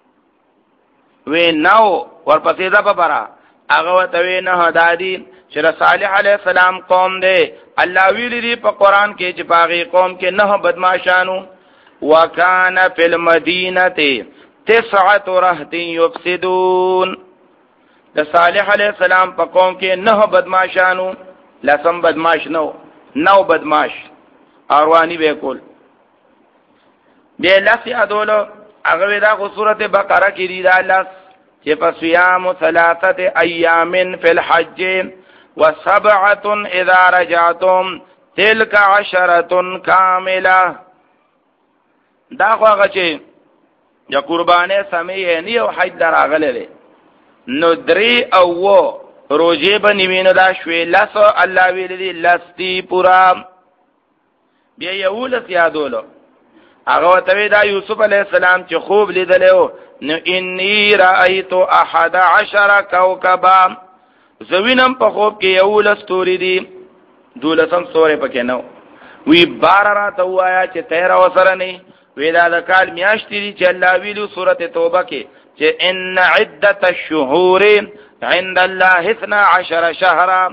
وی نو ورپسې ده په برا هغه وته وی نه دادی چې صالح علیہ السلام قوم دی الله ویلی دی په قران کې چې باغی قوم کې نه بدمعشانو وکانه فی المدینه تسعه رهط یفسدون د صالح علیہ السلام په قوم کې نه بدمعشانو لسم بدمعش نو نو بدمعش اروانی به کول به لسی ادولو هغه دا خو سورته بقره کې دی دا لس چې فصيام ثلاثه ایام فی الحج وسبعه اذا رجعتم تلك عشره كامله دا خو هغه چې یا قربانه سمې نه او حج دراغله نو درې او و روزه به نیمینو دا شوي لس الله ویل دي لستی پورا بیا یو لس یادولو هغه ته دا یوسف علی السلام چې خوب لیدلو نو انی رایت احد عشر کوكبا زوینم په خوب کې یو لس توري دي دولسم سورې پکې نو وی بار را ته وایا چې تیرا وسره نه وی دا د کال میاشتې دي چې الله ویلو سورته توبه کې چې ان عدة الشهور عند الله اثنا عشر شهرا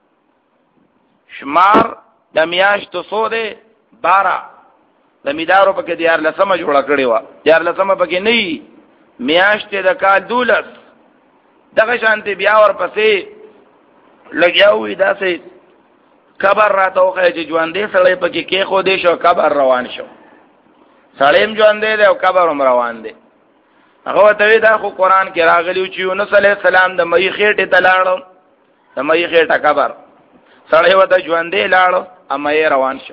شمار د میاشتو سو ده بارا د میدارو پکې دیار لسمه جوړه کړې و دیار لسمه پکې نه میاشتې د کال دولس دغه شانتي بیا ور پسې لګیاوې داسې قبر راته وخه چې ژوندې سړی پکې کې خو دې شو قبر روان شو سړیم ژوندې دی او قبر هم روان دی هغه ته دا خو قران کې راغلیو چې یونس علی السلام د مې خېټه تلاړو د مې خېټه قبر سړی وته ژوندې لاړو امې روان شو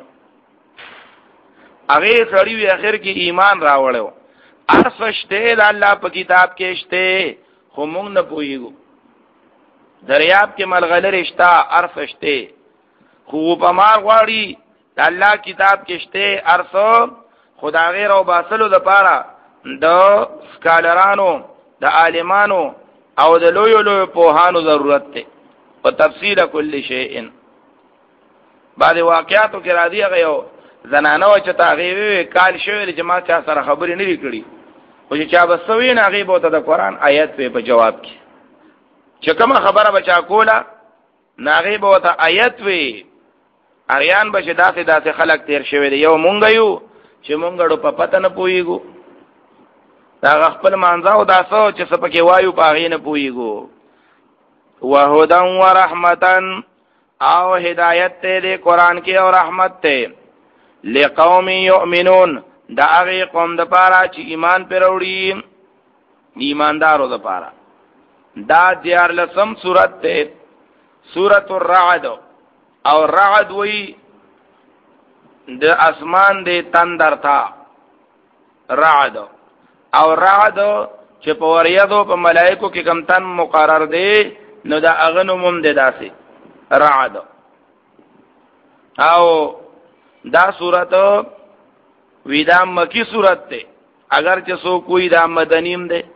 هغه سړی وی اخر کې ایمان راوړو ارفشته د الله په کتاب کې شته خو مونږ نه پوهیږو دریاب کې ملغلر رشتہ ارفشته خو په مار غواړي د الله کتاب کې شته ارسو خدا غیر او باسلو د پاره د سکالرانو د عالمانو او د لوی لوی پوهانو ضرورت ته په تفصیل کل شیء بعد واقعاتو کې را دي غيو زنانو چې تاغي کال شوی چې ما چا سره خبرې نه لري او چې چا بسوي نه غي بوته د قران آیت په جواب کې چې کوم خبره بچا کوله ناغي بوته آیت وی اریان بشه داسې داسې خلق تیر شوی دی یو مونږ یو چې مونږ په پته نه پويګو دا خپل مانځاو داسو چې سپکه وایو پاغې نه پويګو وهدن ورحمتن او هدایت ته د قران کې او رحمت ته لقوم یؤمنون دا هغه قوم د پاره چې ایمان پروړي ایماندارو د پاره دا دیار لسم سورت ته سورۃ الرعد او رعد وی د اسمان د تندر تا رعد او رعد چې په وریادو په ملائکو کې کم تن مقرر دی نو دا اغنو مم دی داسي رعد او دا صورت ویدا مکی صورت ته اگر چې سو کوئی دا مدنیم دی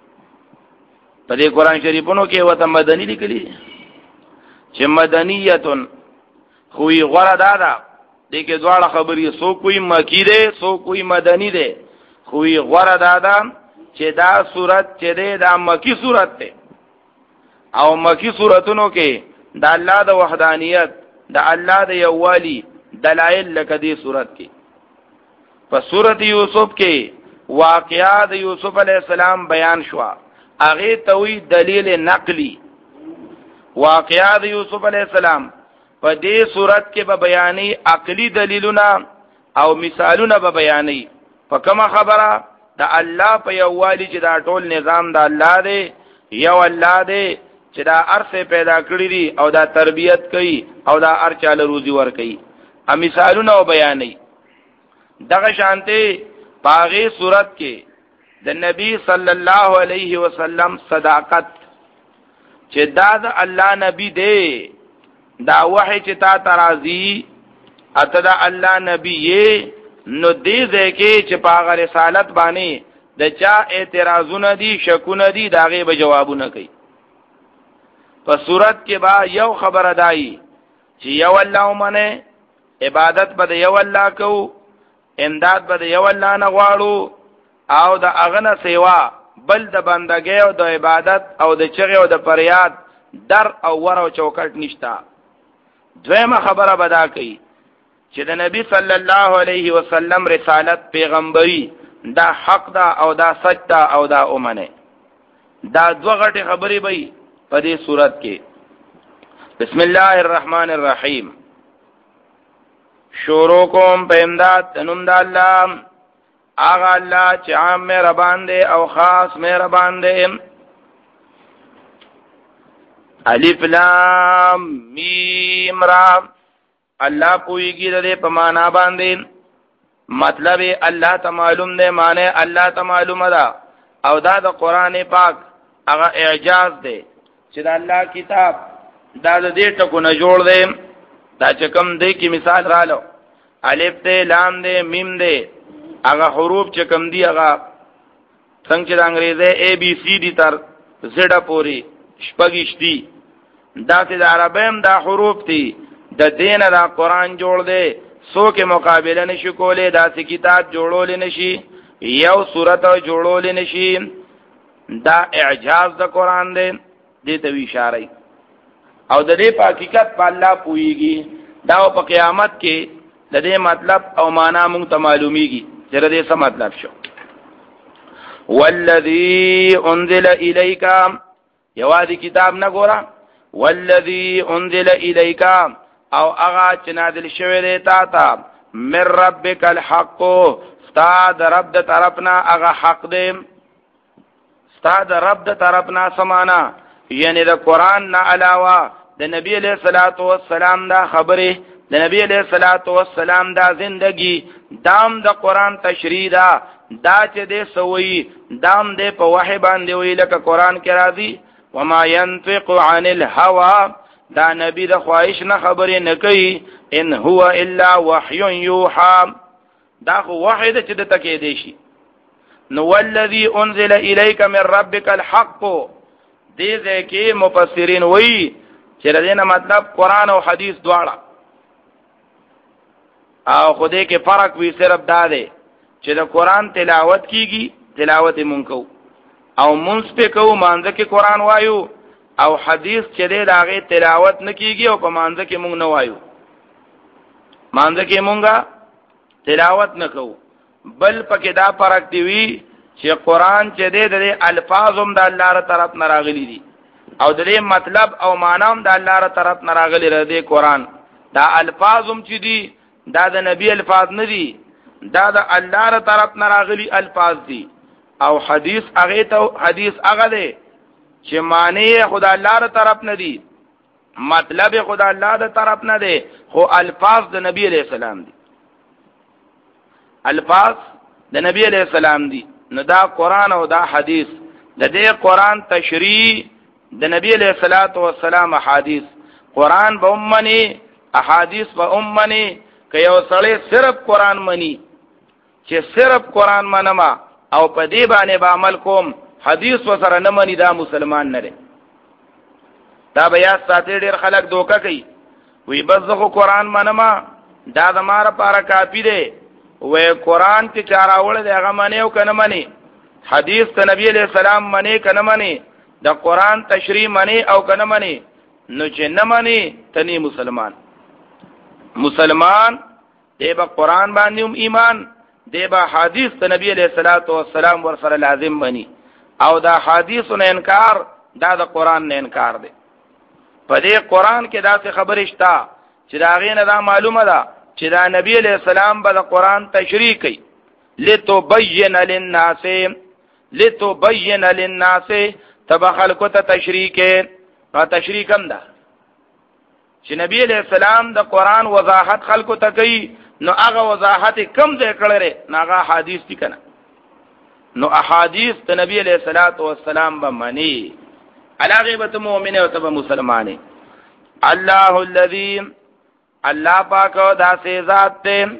په دې قران شریفونو کې وته مدنی لیکلي چې مدنیتون خوې غره دادا دې کې دواړه خبرې سو کوئی مکی دی سو کوئی مدنی دی خوې غره دادا چې دا صورت چې دی دا مکی صورت ده او مکی صورتونو کې د الله د وحدانیت د الله د یووالي دلایل لکه دې صورت کې په سورۃ یوسف کې واقعات یوسف علی السلام بیان شوا هغه توي دلیل نقلی واقعات یوسف علی السلام په دې صورت کې به بیانې عقلی دلیلونه او مثالونه به بیانې په کومه خبره د الله په یووالي چې دا ټول نظام د الله دی یو الله دی چې دا ارث پیدا کړی دي او دا تربیت کوي او دا ارچاله روزي ور کوي ا مثالونه بیانې دغه شانته پاغه صورت کې د نبی صلی الله علیه وسلم صداقت چې دا د الله نبی دی دا وحی چې تا ترازی اته دا الله نبی یې نو دې ځکه چې پاغه رسالت باندې د چا اعتراضونه دي شکونه دي داغه به جوابونه کوي په صورت کې با یو خبر ادائی چې یو الله منه عبادت به یو الله کو امداد به یو الله نه غواړو او د اغنه سیوا بل د بندګۍ او د عبادت او د چغې او د فریاد در او ور او چوکټ نشتا دویمه خبره بدا کوي چې د نبی صلی الله علیه وسلم رسالت پیغمبري دا حق دا او دا سچ دا او دا اومنه دا دوه غټه خبرې به په دې صورت کې بسم الله الرحمن الرحیم شروع کوم په امداد تنم د الله آغا الله چې عام مهربان دی او خاص مهربان دی الف لام میم را الله پویږي د په معنا باندې مطلب الله ته معلوم دی معنی الله ته معلومه ده او دا د قران پاک هغه اعجاز دی چې د الله کتاب دا د دې ټکو نه جوړ دی دا چې کوم دی کی مثال رالو الف ته لام دی میم دی هغه حروف چې کوم دی هغه څنګه د انګریزي اے بی سی دی تر زړه پوری شپږش دی دا چې د عربیم دا حروف دي د دین دا قران جوړ دی څوک مقابله نشي کولای داسې کتاب جوړول نشي یو سورت جوړول نشي دا اعجاز د قران دی دې ته اشاره او د دې په حقیقت په الله پويږي دا په قیامت کې د دې مطلب او معنا مونږ ته معلومیږي چې دې څه مطلب شو والذي انزل اليك یوازې کتاب نه ګوره والذي انزل اليك او هغه چې نازل شوی دی تا ته من ربک الحق ستا د رب د طرفنا هغه حق دی ستا د رب د طرفنا سمانا یعنی د قران نه علاوه د نبی علیہ الصلوۃ والسلام دا خبره د نبی علیہ الصلوۃ والسلام دا زندگی دام د قران تشریح دا دا چې دې سوی دام دې په وحی باندې وی لکه قران کې راځي وما ينطق عن الهوى دا نبی د خواهش نه خبرې نه کوي ان هو الا وحی یوحى دا خو وحی د چې د تکې دی شي نو والذي انزل اليك من ربك الحق دې ځکه مفسرین وایي چې دینه مطلب قران او حدیث دواړه او خدای کې فرق وی صرف دا دی چې د قران تلاوت کیږي تلاوت مونږ کو او مونږ په کو مانځه کې قران وایو او حدیث چې دی داغه تلاوت نکېږي او په مانځه کې مونږ نه وایو مانځه کې مونږه تلاوت نکو بل پکې دا فرق دی وی چې قران چې دی د الفاظم د الله تعالی طرف نه راغلي دي او د دې مطلب او معنا هم د الله تعالی طرف نه راغلي ردی قران دا الفاظم چې دي دا د نبی الفاظ نه دي دا د الله تعالی طرف نه راغلي الفاظ دي او حدیث هغه ته حدیث هغه دی چې معنی خدای الله تعالی طرف نه دي مطلب خدای الله تعالی طرف نه دي خو الفاظ د نبی علیہ السلام دي الفاظ د نبی علیہ السلام دي نو دا قران او دا حدیث د دې قران تشریح د نبی علیہ الصلوۃ والسلام احادیث قران به امنی احادیث به امنی که یو سړی صرف قران منی چې صرف قران منما او په دې باندې به عمل کوم حدیث وسره نه منی دا مسلمان نه دی دا بیا ساتي ډیر خلک دوکه کوي وی بس زه قران منما دا د مار لپاره کافی دی وې قران کې چاراول دی هغه منی او کنه منی حدیث ته نبی علیہ السلام منی کنه منی د قران تشریح منی او کنه منی نو چې نه منی تنی مسلمان مسلمان دیبا قران باندې هم ایمان دیبا حدیث ته نبی علیہ الصلوۃ والسلام ور سره لازم بني او دا حدیث نه انکار دا د قران نه انکار دی په دې قران کې دا څه خبره شته چې دا غینه دا معلومه ده چې دا نبی علیہ السلام به د قران تشریح کوي لتبین للناس لتبین للناس تبخل کو ته تشریح کې تشریح کم ده چې نبی علیہ السلام د قران وضاحت خلکو ته کوي نو هغه وضاحت کم ځای کړی نه هغه حدیث دي کنه نو احادیث ته نبی علیہ الصلوۃ والسلام به معنی علاوه به مؤمن او ته مسلمانې الله الذی الله پاک دا سي ذات ته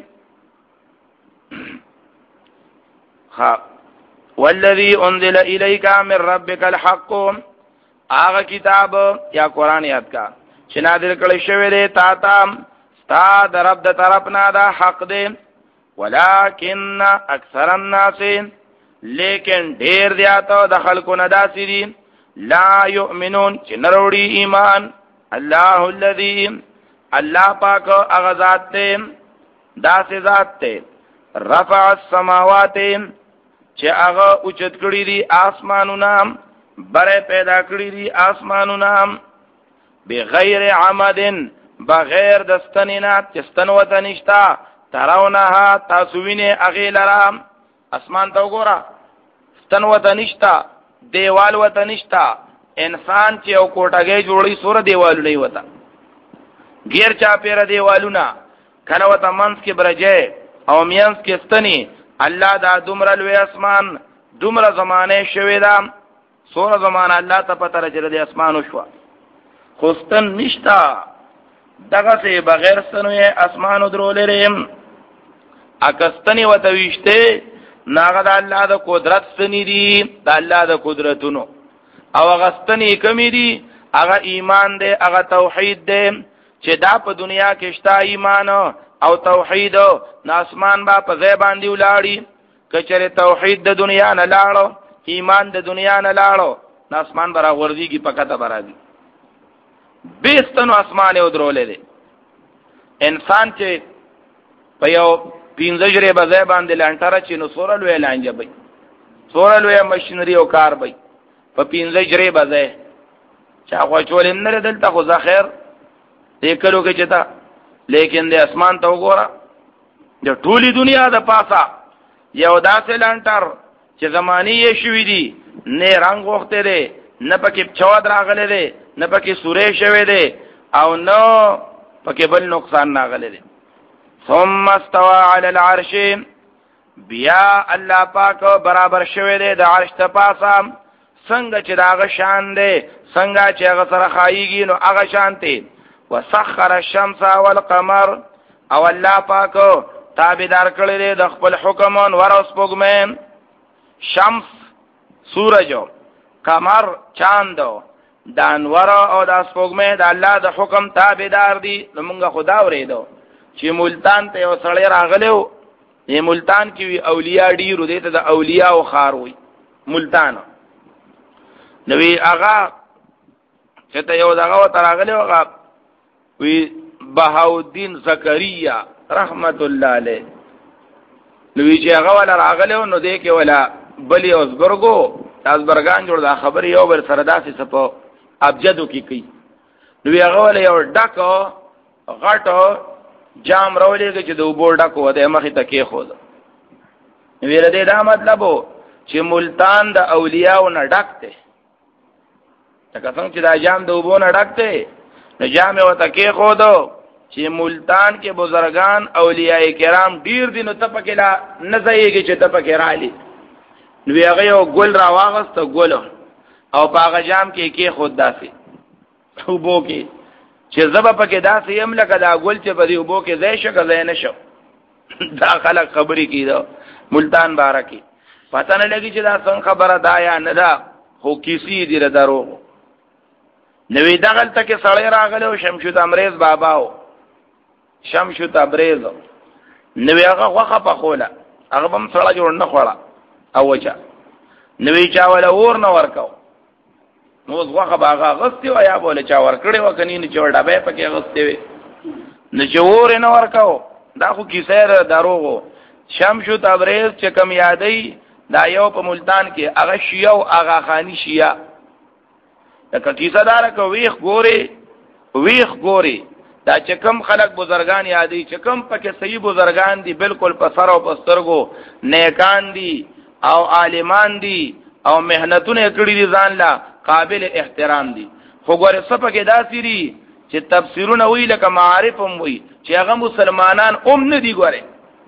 ها والذی انزل الیک من ربک الحق هغه کتاب یا قران یاد کا چې نازل کړي شوی دی تا ته ستا د رب د طرف نه دا حق دی ولکن اکثر الناس لیکن ډیر زیاته د خلکو نه داسې دي لا یؤمنون چې نروړي ایمان الله الذی الله پاک هغه ذات ته داسې ذات ته رفع السماوات چې هغه اوچت کړی دي اسمانونه بره پیدا کړی دي اسمانونه بغیر عمدن بغیر دستنینا چستنوت نشتا تراونها تاسو وینه اغه لرام اسمان ته وګوره ستنوت نشتا دیوال وت نشتا انسان چې او کوټګي جوړي سور دیوالو نه وتا غیر چا پیر دیوالونه کنه وتا منس کې برجه او مینس کې ستنی الله دا دومره لوی اسمان دومره زمانه شوی دا سور زمانه الله ته پته راځي د اسمانو شو خوستن نشتا دغه سه بغیر سنوې اسمانو درولې اکستنی وتويشته ناغه د الله د قدرت سنې دي د الله د قدرتونو او غستنی کمی دي هغه ایمان دی هغه توحید دی چې دا په دنیا کې شته ایمان او توحید نو اسمان با په ځای باندې ولاړی. کچره توحید د دنیا نه لاړو، ایمان د دنیا نه لاړو، نو اسمان برا ورځيږي پکته برا دي بیستنو اسمان یو درولې دي. انسان چې په یو پینځه جری بځای باندې لانټره چې نو سورل وی لانجه بي، سورل وی ماشينري او کار بي په پینځه جری بځای چا خو چول نه دلته خو ځخر دې کلو کې چتا، لیکن د اسمان ته وګوره د ټولي دنیا د پاسا یو داسې لانټر چې زمانی یې شوې دي، نه رنگ وخته دي، نه پکې چواد راغله دي، نه پکې سورې شوه دي، او نو پکې بل نقصان راغله دي. ثم استوى على العرش، بیا الله پاک برابر شوه دي د عرش ته پاسا، څنګه چې داغه شان دي، څنګه چې هغه سره خایيږي نو هغه شانته. وسخر الشمس والقمر، او الله پاک تابعدار کړی دی د خپل حکم ور اوس پوګمن، شمس سورج، قمر چاند، د انوار او د سپوږمۍ د الله د حکم تابعدار دي. موږ خدا ورېدو چې ملتان ته یو سړی راغلو، یې ملتان کې وی اولیاء ډیرو دي ته د اولیاء او خار وي ملتان نوې هغه چې ته یو دغه وته راغلو هغه وی بهاءالدین زکریا رحمت الله علیه، نوې چې هغه ولا راغلو نو دې کې ولا بلی اوسبرګو ازبرګان جوړ دا خبر یو بل سره داسې سپو ابجدو کی کی نو هغه ول یو ډکو غټو جام راولېږي چې د وبو ډکو د مخې ته کې خو نو ویل دې دا مطلب چې ملتان د اولیاء نه ډکته، تکه څنګه چې دا جام د وبو نه ډکته نو جام یو ته کې خو دو چې ملتان کې بزرگان اولیاء کرام ډیر دي، نو تپکه لا نه ځایږي چې تپکه رالي. نو هغه یو ګل را واغسته ګل او پاغه جام کې کې خود داسي وبو کې چې زبا پکې داسي يم لکه دا ګل چې په دې وبو کې ځای شګه ځای نشو. دا خلک خبرې کیدو ملتان بارکی، پته نه لګي چې دا څنګه خبره دا یا نه دا خو کیسی دې درو. نوې دغل ته کې سړی راغلو شمشو تبریز بابا او شمشو تبریز، نوې هغه غوخه په خوله هغه هم سړی جوړ نه خوړه او وچا نوې چا ولا ور نه ورکاو، نو زغه باغه غستي و یا بوله چا ور کړي و کني نه چور ډبه پکې غستي وي نه چور نه ورکاو. دا خو کیسه دروغو. شمشو تبریز چې کم یادې دا یو په ملتان کې هغه شیعه او هغه خانی شیعه دا کیسه دار کو ویخ ګوري ویخ ګوري دا چې کم خلق بزرگان یادې چې کم پکې صحیح بزرگان دي بالکل په سر او په سترګو نیکان دي او عالمان دي او مهنتونه کړی دي ځان لا قابل احترام دي. خو ګوره سپکه داسيري چې تفسیرونه وی لکه معارف هم وی چې هغه مسلمانان هم نه دي، ګوره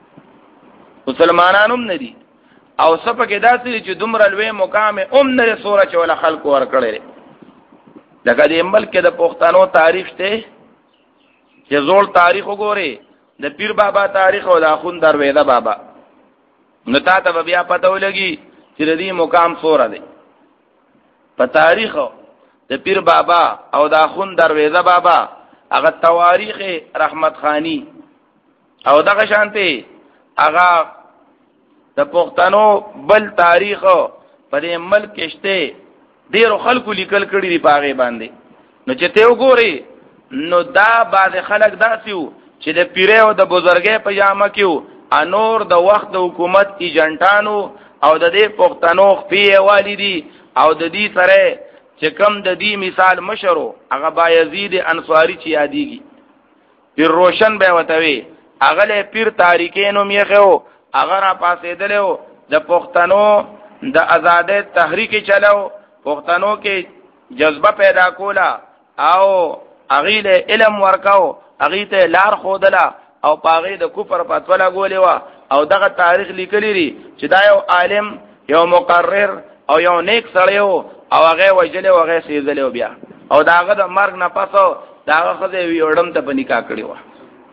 مسلمانان هم نه دي، او سپکه داسيري چې دومره لوی مقام هم نه سوره چې ولا خلق ور کړی. لکه د ملک د پښتنو تاریخ ته چې زول تاریخ وګوره د پیر بابا تاریخ او د اخون درویزه بابا، نو تا ته بیا پته ولګي چې د دې مقام سوره دی. په تاریخ د پیر بابا او د اخون درویزه بابا هغه تواریخ رحمت خانی او دغه شانته هغه د پښتنو بل تاریخ په دې ملک شته ډیرو خلکو لیکل کړي دی پاغه باندې. نو چې ته وګوري نو دا بعض خلک داسیو چې د پیره او د بزرګي پجامه کېو انور د وخت د حکومت ایجنټانو او د دې پښتنو خپې والدي او د دې سره چې کم د دې مثال مشرو هغه بایزید انصاری چې یادېږي پیر روشن به وتوي هغه له پیر تاریخینو میخو هغه را پاسېدلو د پښتنو د آزادۍ تحریک چلاو، پښتنو کې جذبه پیدا کولا او هغه له علم ورکاو، هغه ته لار خودلا او پاغې د کفر فتوا لګولې وا او دغه تاریخ لیکلی لري چې دا یو عالم یو مقرر او یو نیک سړی او هغه وجلې او هغه سیزلې بیا او داغه د مرګ نه پاسو داغه خزه ویوړم ته پنیکا کړی و.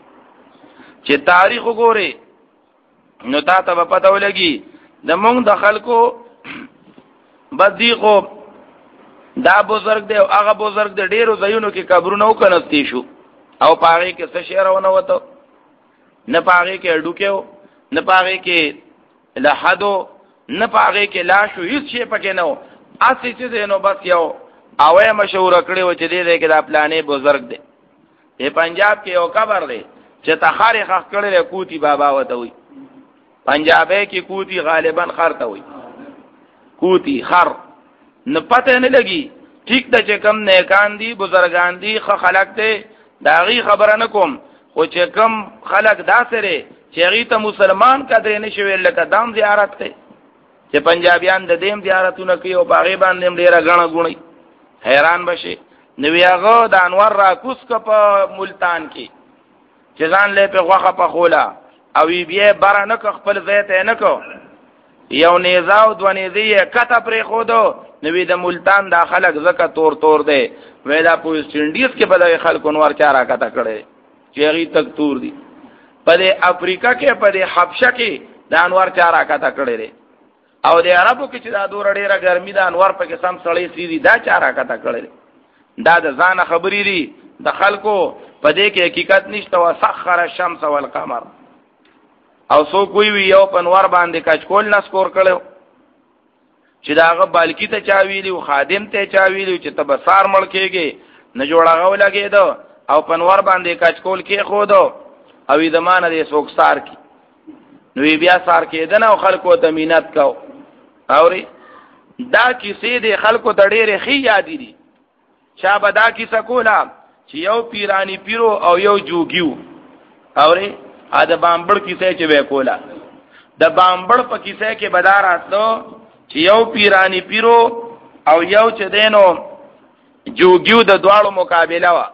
چې تاریخ وګوري نو تا ته پته ولګي د مونږ د خلکو بدی خو دا بزرگ دی او هغه بزرگ دی ډیرو ځایونو کې قبرونه وکنستی شو او پاره کې څه شعرونه وته نه پاغه کې ډوکیو نه پاغه کې لحدو نه پاغه کې لاشو هیڅ شي پکې نه و اسی چې نو بس یو اوه مشهور کړي و چې دې کې د پلانې بزرګ دی په پنجاب کې یو قبر دی چې تخاری خخ کړي کوتی بابا وته وي پنجابه کې کوتی غالبا خر ته وي کوتی خر نه پته نه لګي ٹھیک ده چې کم نیکان دي بزرګان دي خ خلق ته داغي خبره نه کوم خو چې کم خلق دا سره چې غي ته مسلمان کډې نشوي لکه دام زیارت ته چې پنجابیان د دیم زیارتونه کوي او باغې باندې ډیره غاڼه غونی حیران بشي نو یاغه د انور را کوس ک په ملتان کې چې ځان له په غوخه په خولا او بیا بار نه ک خپل زیت نه کو یو نیزاو دو نیزی کته پر خودو نو د ملتان د خلک زکه تور تور دی وېدا په سټینډیز کې په خلکو نور چارا کته کړي چې غي تک تور دي په افریقا کې په حبشه کې د انور چارا کته کړي او د عربو کې چې دا دور ډیره ګرمي ده انور په کې سم سړی سیدي دا چارا کته کړي دا د ځان خبرې دي د خلکو په دې کې حقیقت نشته وسخر الشمس والقمر او سو کوئی وی یو پنور باندې کچکول نسکور کړو چې داغه بالکی ته چا ویلی او خادم ته چا ویلی چې تبصار مړ کېږي نه جوړاغو لګېدو او پنور باندې کچکول کې خودو او د مان دې سوکسار کی نو بیا سار کېدنه او خلکو ته مينت کو اوري دا کیسې د خلکو ته ډېرې خي یاد دي چا به دا کیسه کوله چې یو پیرانی پیرو او یو جوګیو اوري ا د بامبړ کیسه چې وکولا د بامبړ په کیسه کې بدار راتلو چې یو پیرانی پیرو او یو چې دینو جوګیو د دواړو مقابله وا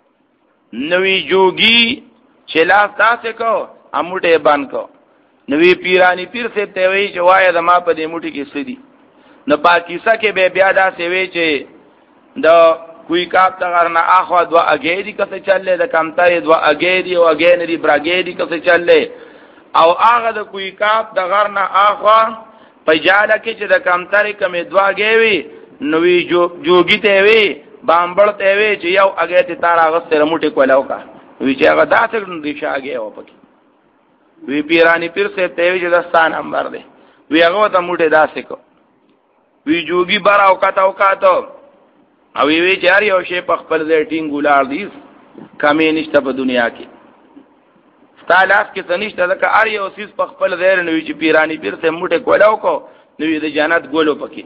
نوې جوګي چې لاس تاسو کو اموټه باندې کو نوې پیرانی پیر سے ته وی چې وای د ما په دې موټي کې سدي نو پاکیسه کې به بیا دا سی وی چې د کوئی کاپ تغرنا اخوا دوا اگیری کسے چلے د کمتای دوا اگیری او اگینری براگیری کسے چلے او هغه د کوئی کاپ تغرنا اخوا پجاله کې چې د کمتای کمې دوا گیوی نوې جو جوګی ته وی بامبړ ته وی چې یو اگې ته تار هغه سره موټي کولاو کا وی چې هغه داسې دي شاګه او پکې وی پیرانی پیر سے ته وی چې دستان نمبر دی وی هغه ته موټي داسې کو وی جوګی بار او کا تا او کا ته او وی چې هر یو شی په خپل ځای ټینګ ولار دي کمې نشته په دنیا کې ستالاس کې تنشته لکه هر یو سیس په خپل ځای نه وی چې پیرانی پیر ته موټه کولاو کو نو د جنت ګولو پکې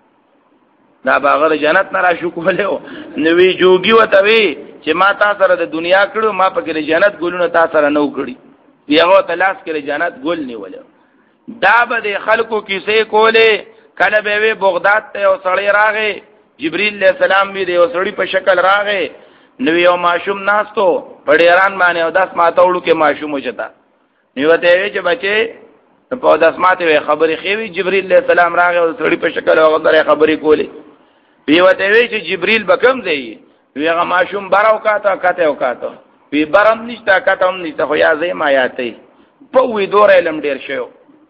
دا باغره جنت نه را شو کولاو نو وی جوګي وته وی چې ما تاسو سره د دنیا کړو ما پکې د جنت ګولونه تاسو سره نو کړی یو تلاش کې جنت ګول نیول دا به د خلکو کیسې کوله کله به وی بغداد ته او سړی راغی جبريل علیہ السلام می دی او سړی په شکل راغې نو یو ماشوم ناستو په ډیران باندې او داس ماته وړو کې ماشوم وچتا نو ته وی چې بچي په داس ماته خبرې خوي جبريل علیہ السلام راغې او سړی په شکل او غره خبرې کولې وی وته وی چې جبريل بکم دی وی هغه ماشوم براو کاته کاته او کاته وی برم نشته کاته هم نشته خو یا زې ما یاتې په وی دور علم ډیر شو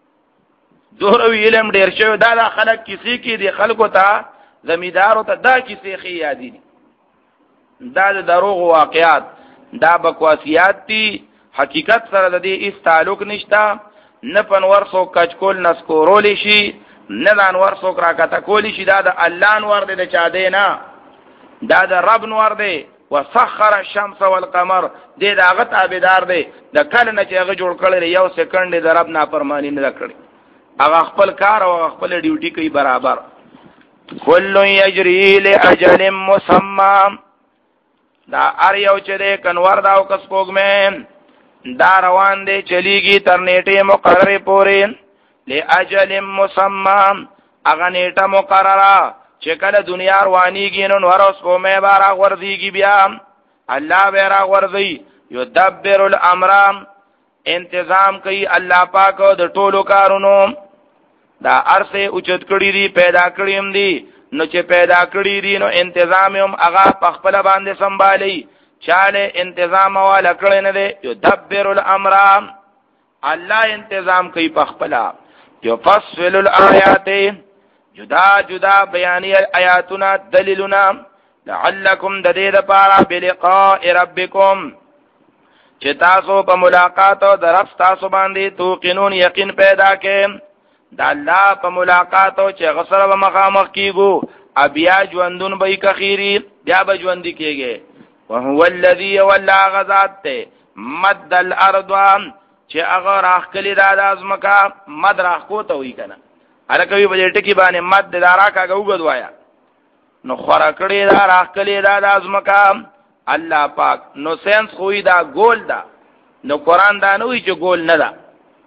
دور علم ډیر شو دا د خلک کسی کې دی خلکو ته زمیدارو ته دا کیسې خي یاد دي دا د دروغ واقعات دا بکواسیات دي حقیقت سره د دې هیڅ تعلق نشته نه پنور سو کچکول نسکورول شي نه د انور سو راکته کول شي دا د الله انور دی د چا دی نه دا د رب انور دی وسخر الشمس والقمر دې دا غت عبادت دی د کله نه چې هغه جوړ کړی یو سکند د رب نافرمانی نه کړی هغه خپل کار او خپل ډیوټي کوي برابر کل یجری لاجل مسمى دا ار یو چې د کنور دا او کس پوګمه دا روان دی چلیږي تر نیټه مقرره پورې لاجل مسمى اغه نیټه مقرره چې کله دنیا روانيږي نو ور اوس په مې بار غورځيږي بیا الله به را غورځي یدبر الامر انتظام کوي الله پاک د ټولو کارونو دا ارسه اوچت کړی دی پیدا کړیم دی نو چې پیدا کړی دی نو انتظام هم هغه په خپل باندې سنبالي چاله انتظام والا کړی نه دی یدبر الامر الله انتظام کوي په خپل یفصل الآیات جدا جدا بیانی آیاتنا دلیلنا لعلکم د دې لپاره بلقاء ربکم چې تاسو په ملاقات او درف تاسو باندې توقنون یقین پیدا کړئ د الله په ملاقات او چې غسر و مخامخ کیګو ابیا ژوندون به کخيري بیا به ژوند کیږي وهو الذي ولا غزات مد الارض چې هغه راخکلی دا د ازمکا مد راخ کو ته وی کنه الکوی په ټکی باندې مد دارا کاګه وګدوایا نو خورا کړي دا راخکلی دا د ازمکا الله پاک نو سنس خوې دا ګول دا نو قران دا نه وی چې ګول نه دا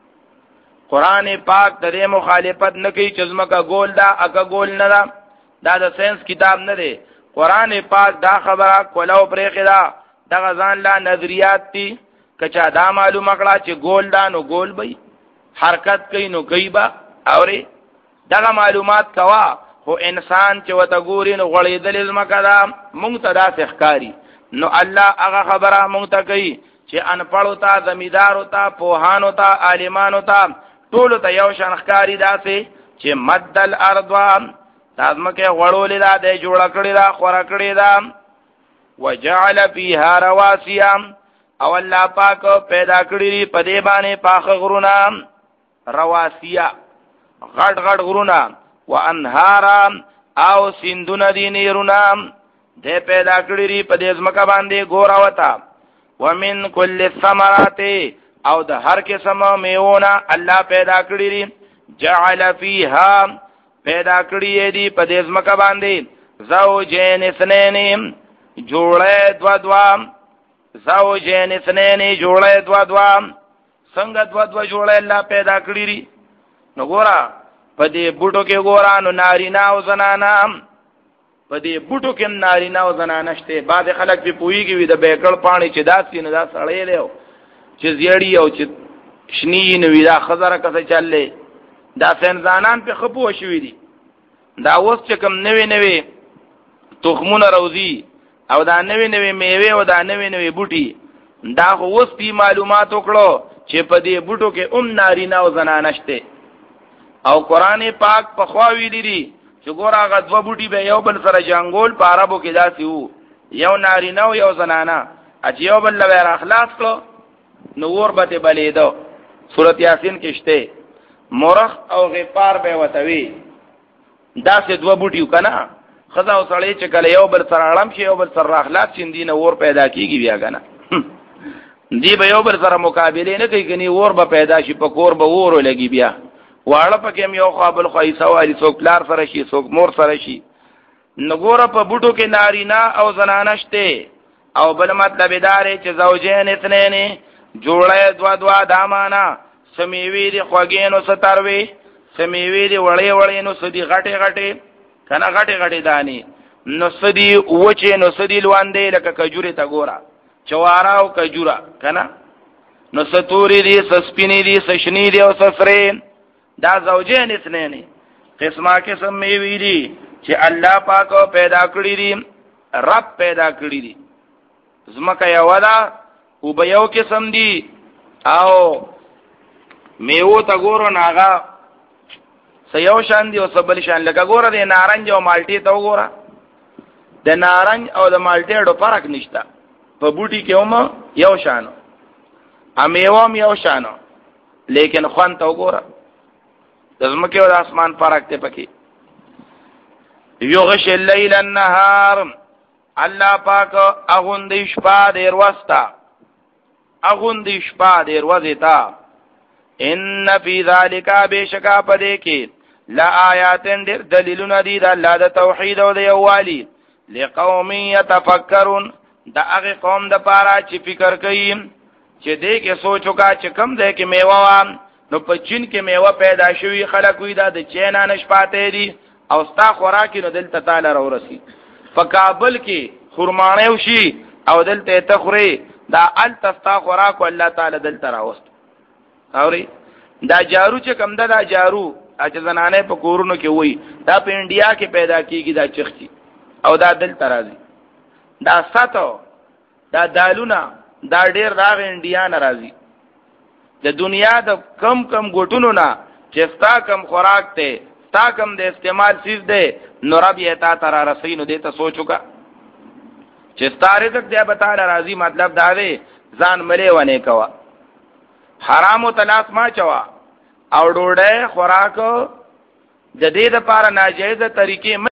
قران پاک د دې مخالفت نه کوي چې ازمکا ګول دا اګه ګول نه دا دا د ساينس کتاب نه دی قران پاک دا خبره کولو پرې خدا دا غزان لا نظریات دي کچا دا معلومه کړه چې ګول دا نو ګول بې حرکت کوي نو کوي با اوري دا معلومات کوا خو انسان چې وته ګوري نو غړېدل ازمکا دا مونږ ته دا ښکاری نو الله هغه خبره مونږ ته کوي چې ان پړو ته زمیدار وتا پوهان وتا عالمان وتا ټول ته یو شان ښکاری داسې چې مدل ارض تاسمکه غړولې دا د جوړ کړی دا خورا کړی دا وجعل فيها رواسي او الله پاک پیدا کړی په دې باندې پاخ غرونه رواسیا غټ غټ غرونه وانهارا او سیندونه دي نیرونه دې پیدا کړی په دې ځمکه باندې ګورا وتا ومن كل الثمرات او د هر قسم میوونه الله پیدا کړی جعل فيها پیدا کړی دی په دې ځمکه باندې زوجین اثنین جوړه دوا دوا زوجین اثنین جوړه دوا دوا څنګه دوا دوا جوړه الله پیدا کړی دی نو ګورا په دې بوټو کې ګورا نو نارینا او زنانا په دې بوټو کې نارینا او زنانا شته بعد خلک په پویږي وي د بیکړ پانی چې داسې نه دا سړې له چې زیړی او چې شنی نو وی دا خزره کسه چللې دا سنزانان په خپو شوې دي دا اوس چې کوم نوې نوې تخمونه روزي او دا نوې نوې میوه او دا نوې نوې بوټي دا خو اوس په معلومات وکړو چې په دې بوټو کې ام نارینه او زنانه شته او قران پاک په خوا ویلي دي چې ګوره غدوه بوټي به یو بل سره جنگول په عربو کې داسې وو یو نارینه او یو زنانه اچ یو بل له اخلاص کړو نو ور به بلیدو سورۃ یاسین کې شته مورخ او غفار به وتوي دا څه دوه بوټیو کنه خدا او سړی چې کله یو بل سره اړم شي یو بل سره اخلاق چیندین اور پیدا کیږي بیا کنه دی به یو بل سره مقابله نه کوي کني اور به پیدا شي په کور به اور لګي بیا واړه پکې یو قابل خیسه والی څوک پلار سره شي څوک مور سره شي نګوره په بوټو کې نارینا او زنانه شته او بل مطلب دار چې زوجین اثنین جوړه دوا دوا دامانا سمیوی دی خوگینو ستاروی سمیوی دی وڑی وڑی نو سدی غٹی غٹی کنا غٹی غٹی دانی نو سدی وچی نو سدی لوانده لکه کجوری تا گورا چوارا او کجورا کنا نو ستوری دی سسپینی دی سشنی دی او سسری دا زوجین اثنینی قسمه قسم میوی دی چې الله پاکو پیدا کړی دی رب پیدا کړی دی زمکه یو دا او به یو قسم دی او میوه تا ګورو ناغا سيو شان دی او سبل شان لکه ګوره د نارنج او مالټي ته وګوره د نارنج او د مالټي ډو فرق نشته په بوټي کې هم یو شانو ا میوه هم یو شانو لیکن خوان ته وګوره د زمکه او د اسمان فرق ته پکې یغش الليل النهار الله پاک اغوند شپه دیر وستا اغوند شپه دیر وزتا ان فی ذالک بشکا پدې کې لا آیاتن در دلیلونه دي د الله د توحید او د یووالي لقوم یتفکرون دا هغه قوم د پاره چې فکر کوي چې دې کې سوچو کا چې کم دې کې میوه نو په چین کې میوه پیدا شوی خلک وي دا د چینا نش پاتې دي او ستا خوراکي نو دلته تعالی راورسي په کابل کې خرمانه وشي او دلته تخوري دا ال تستا خوراک الله تعالی دلته راوست اوري دا جارو چې کم ده دا جارو چې زنانه په کورونو کې وای دا په انډیا کې پیدا کیږي دا چختی او دا دل ترازی دا ساتو دا دالونه دا ډیر راغ انډیا ناراضي د دنیا د کم کم ګټونو نه چې ستا کم خوراک ته ستا کم د استعمال چیز ده نو رب یې تا تر رسینو دې ته سوچوکا چې ستا رزق دې به تعالی راضي مطلب دا دی ځان ملي ونه کوا حرام تلاس ما چوا او ډوډۍ خوراک د دې لپاره ناجیزه طریقې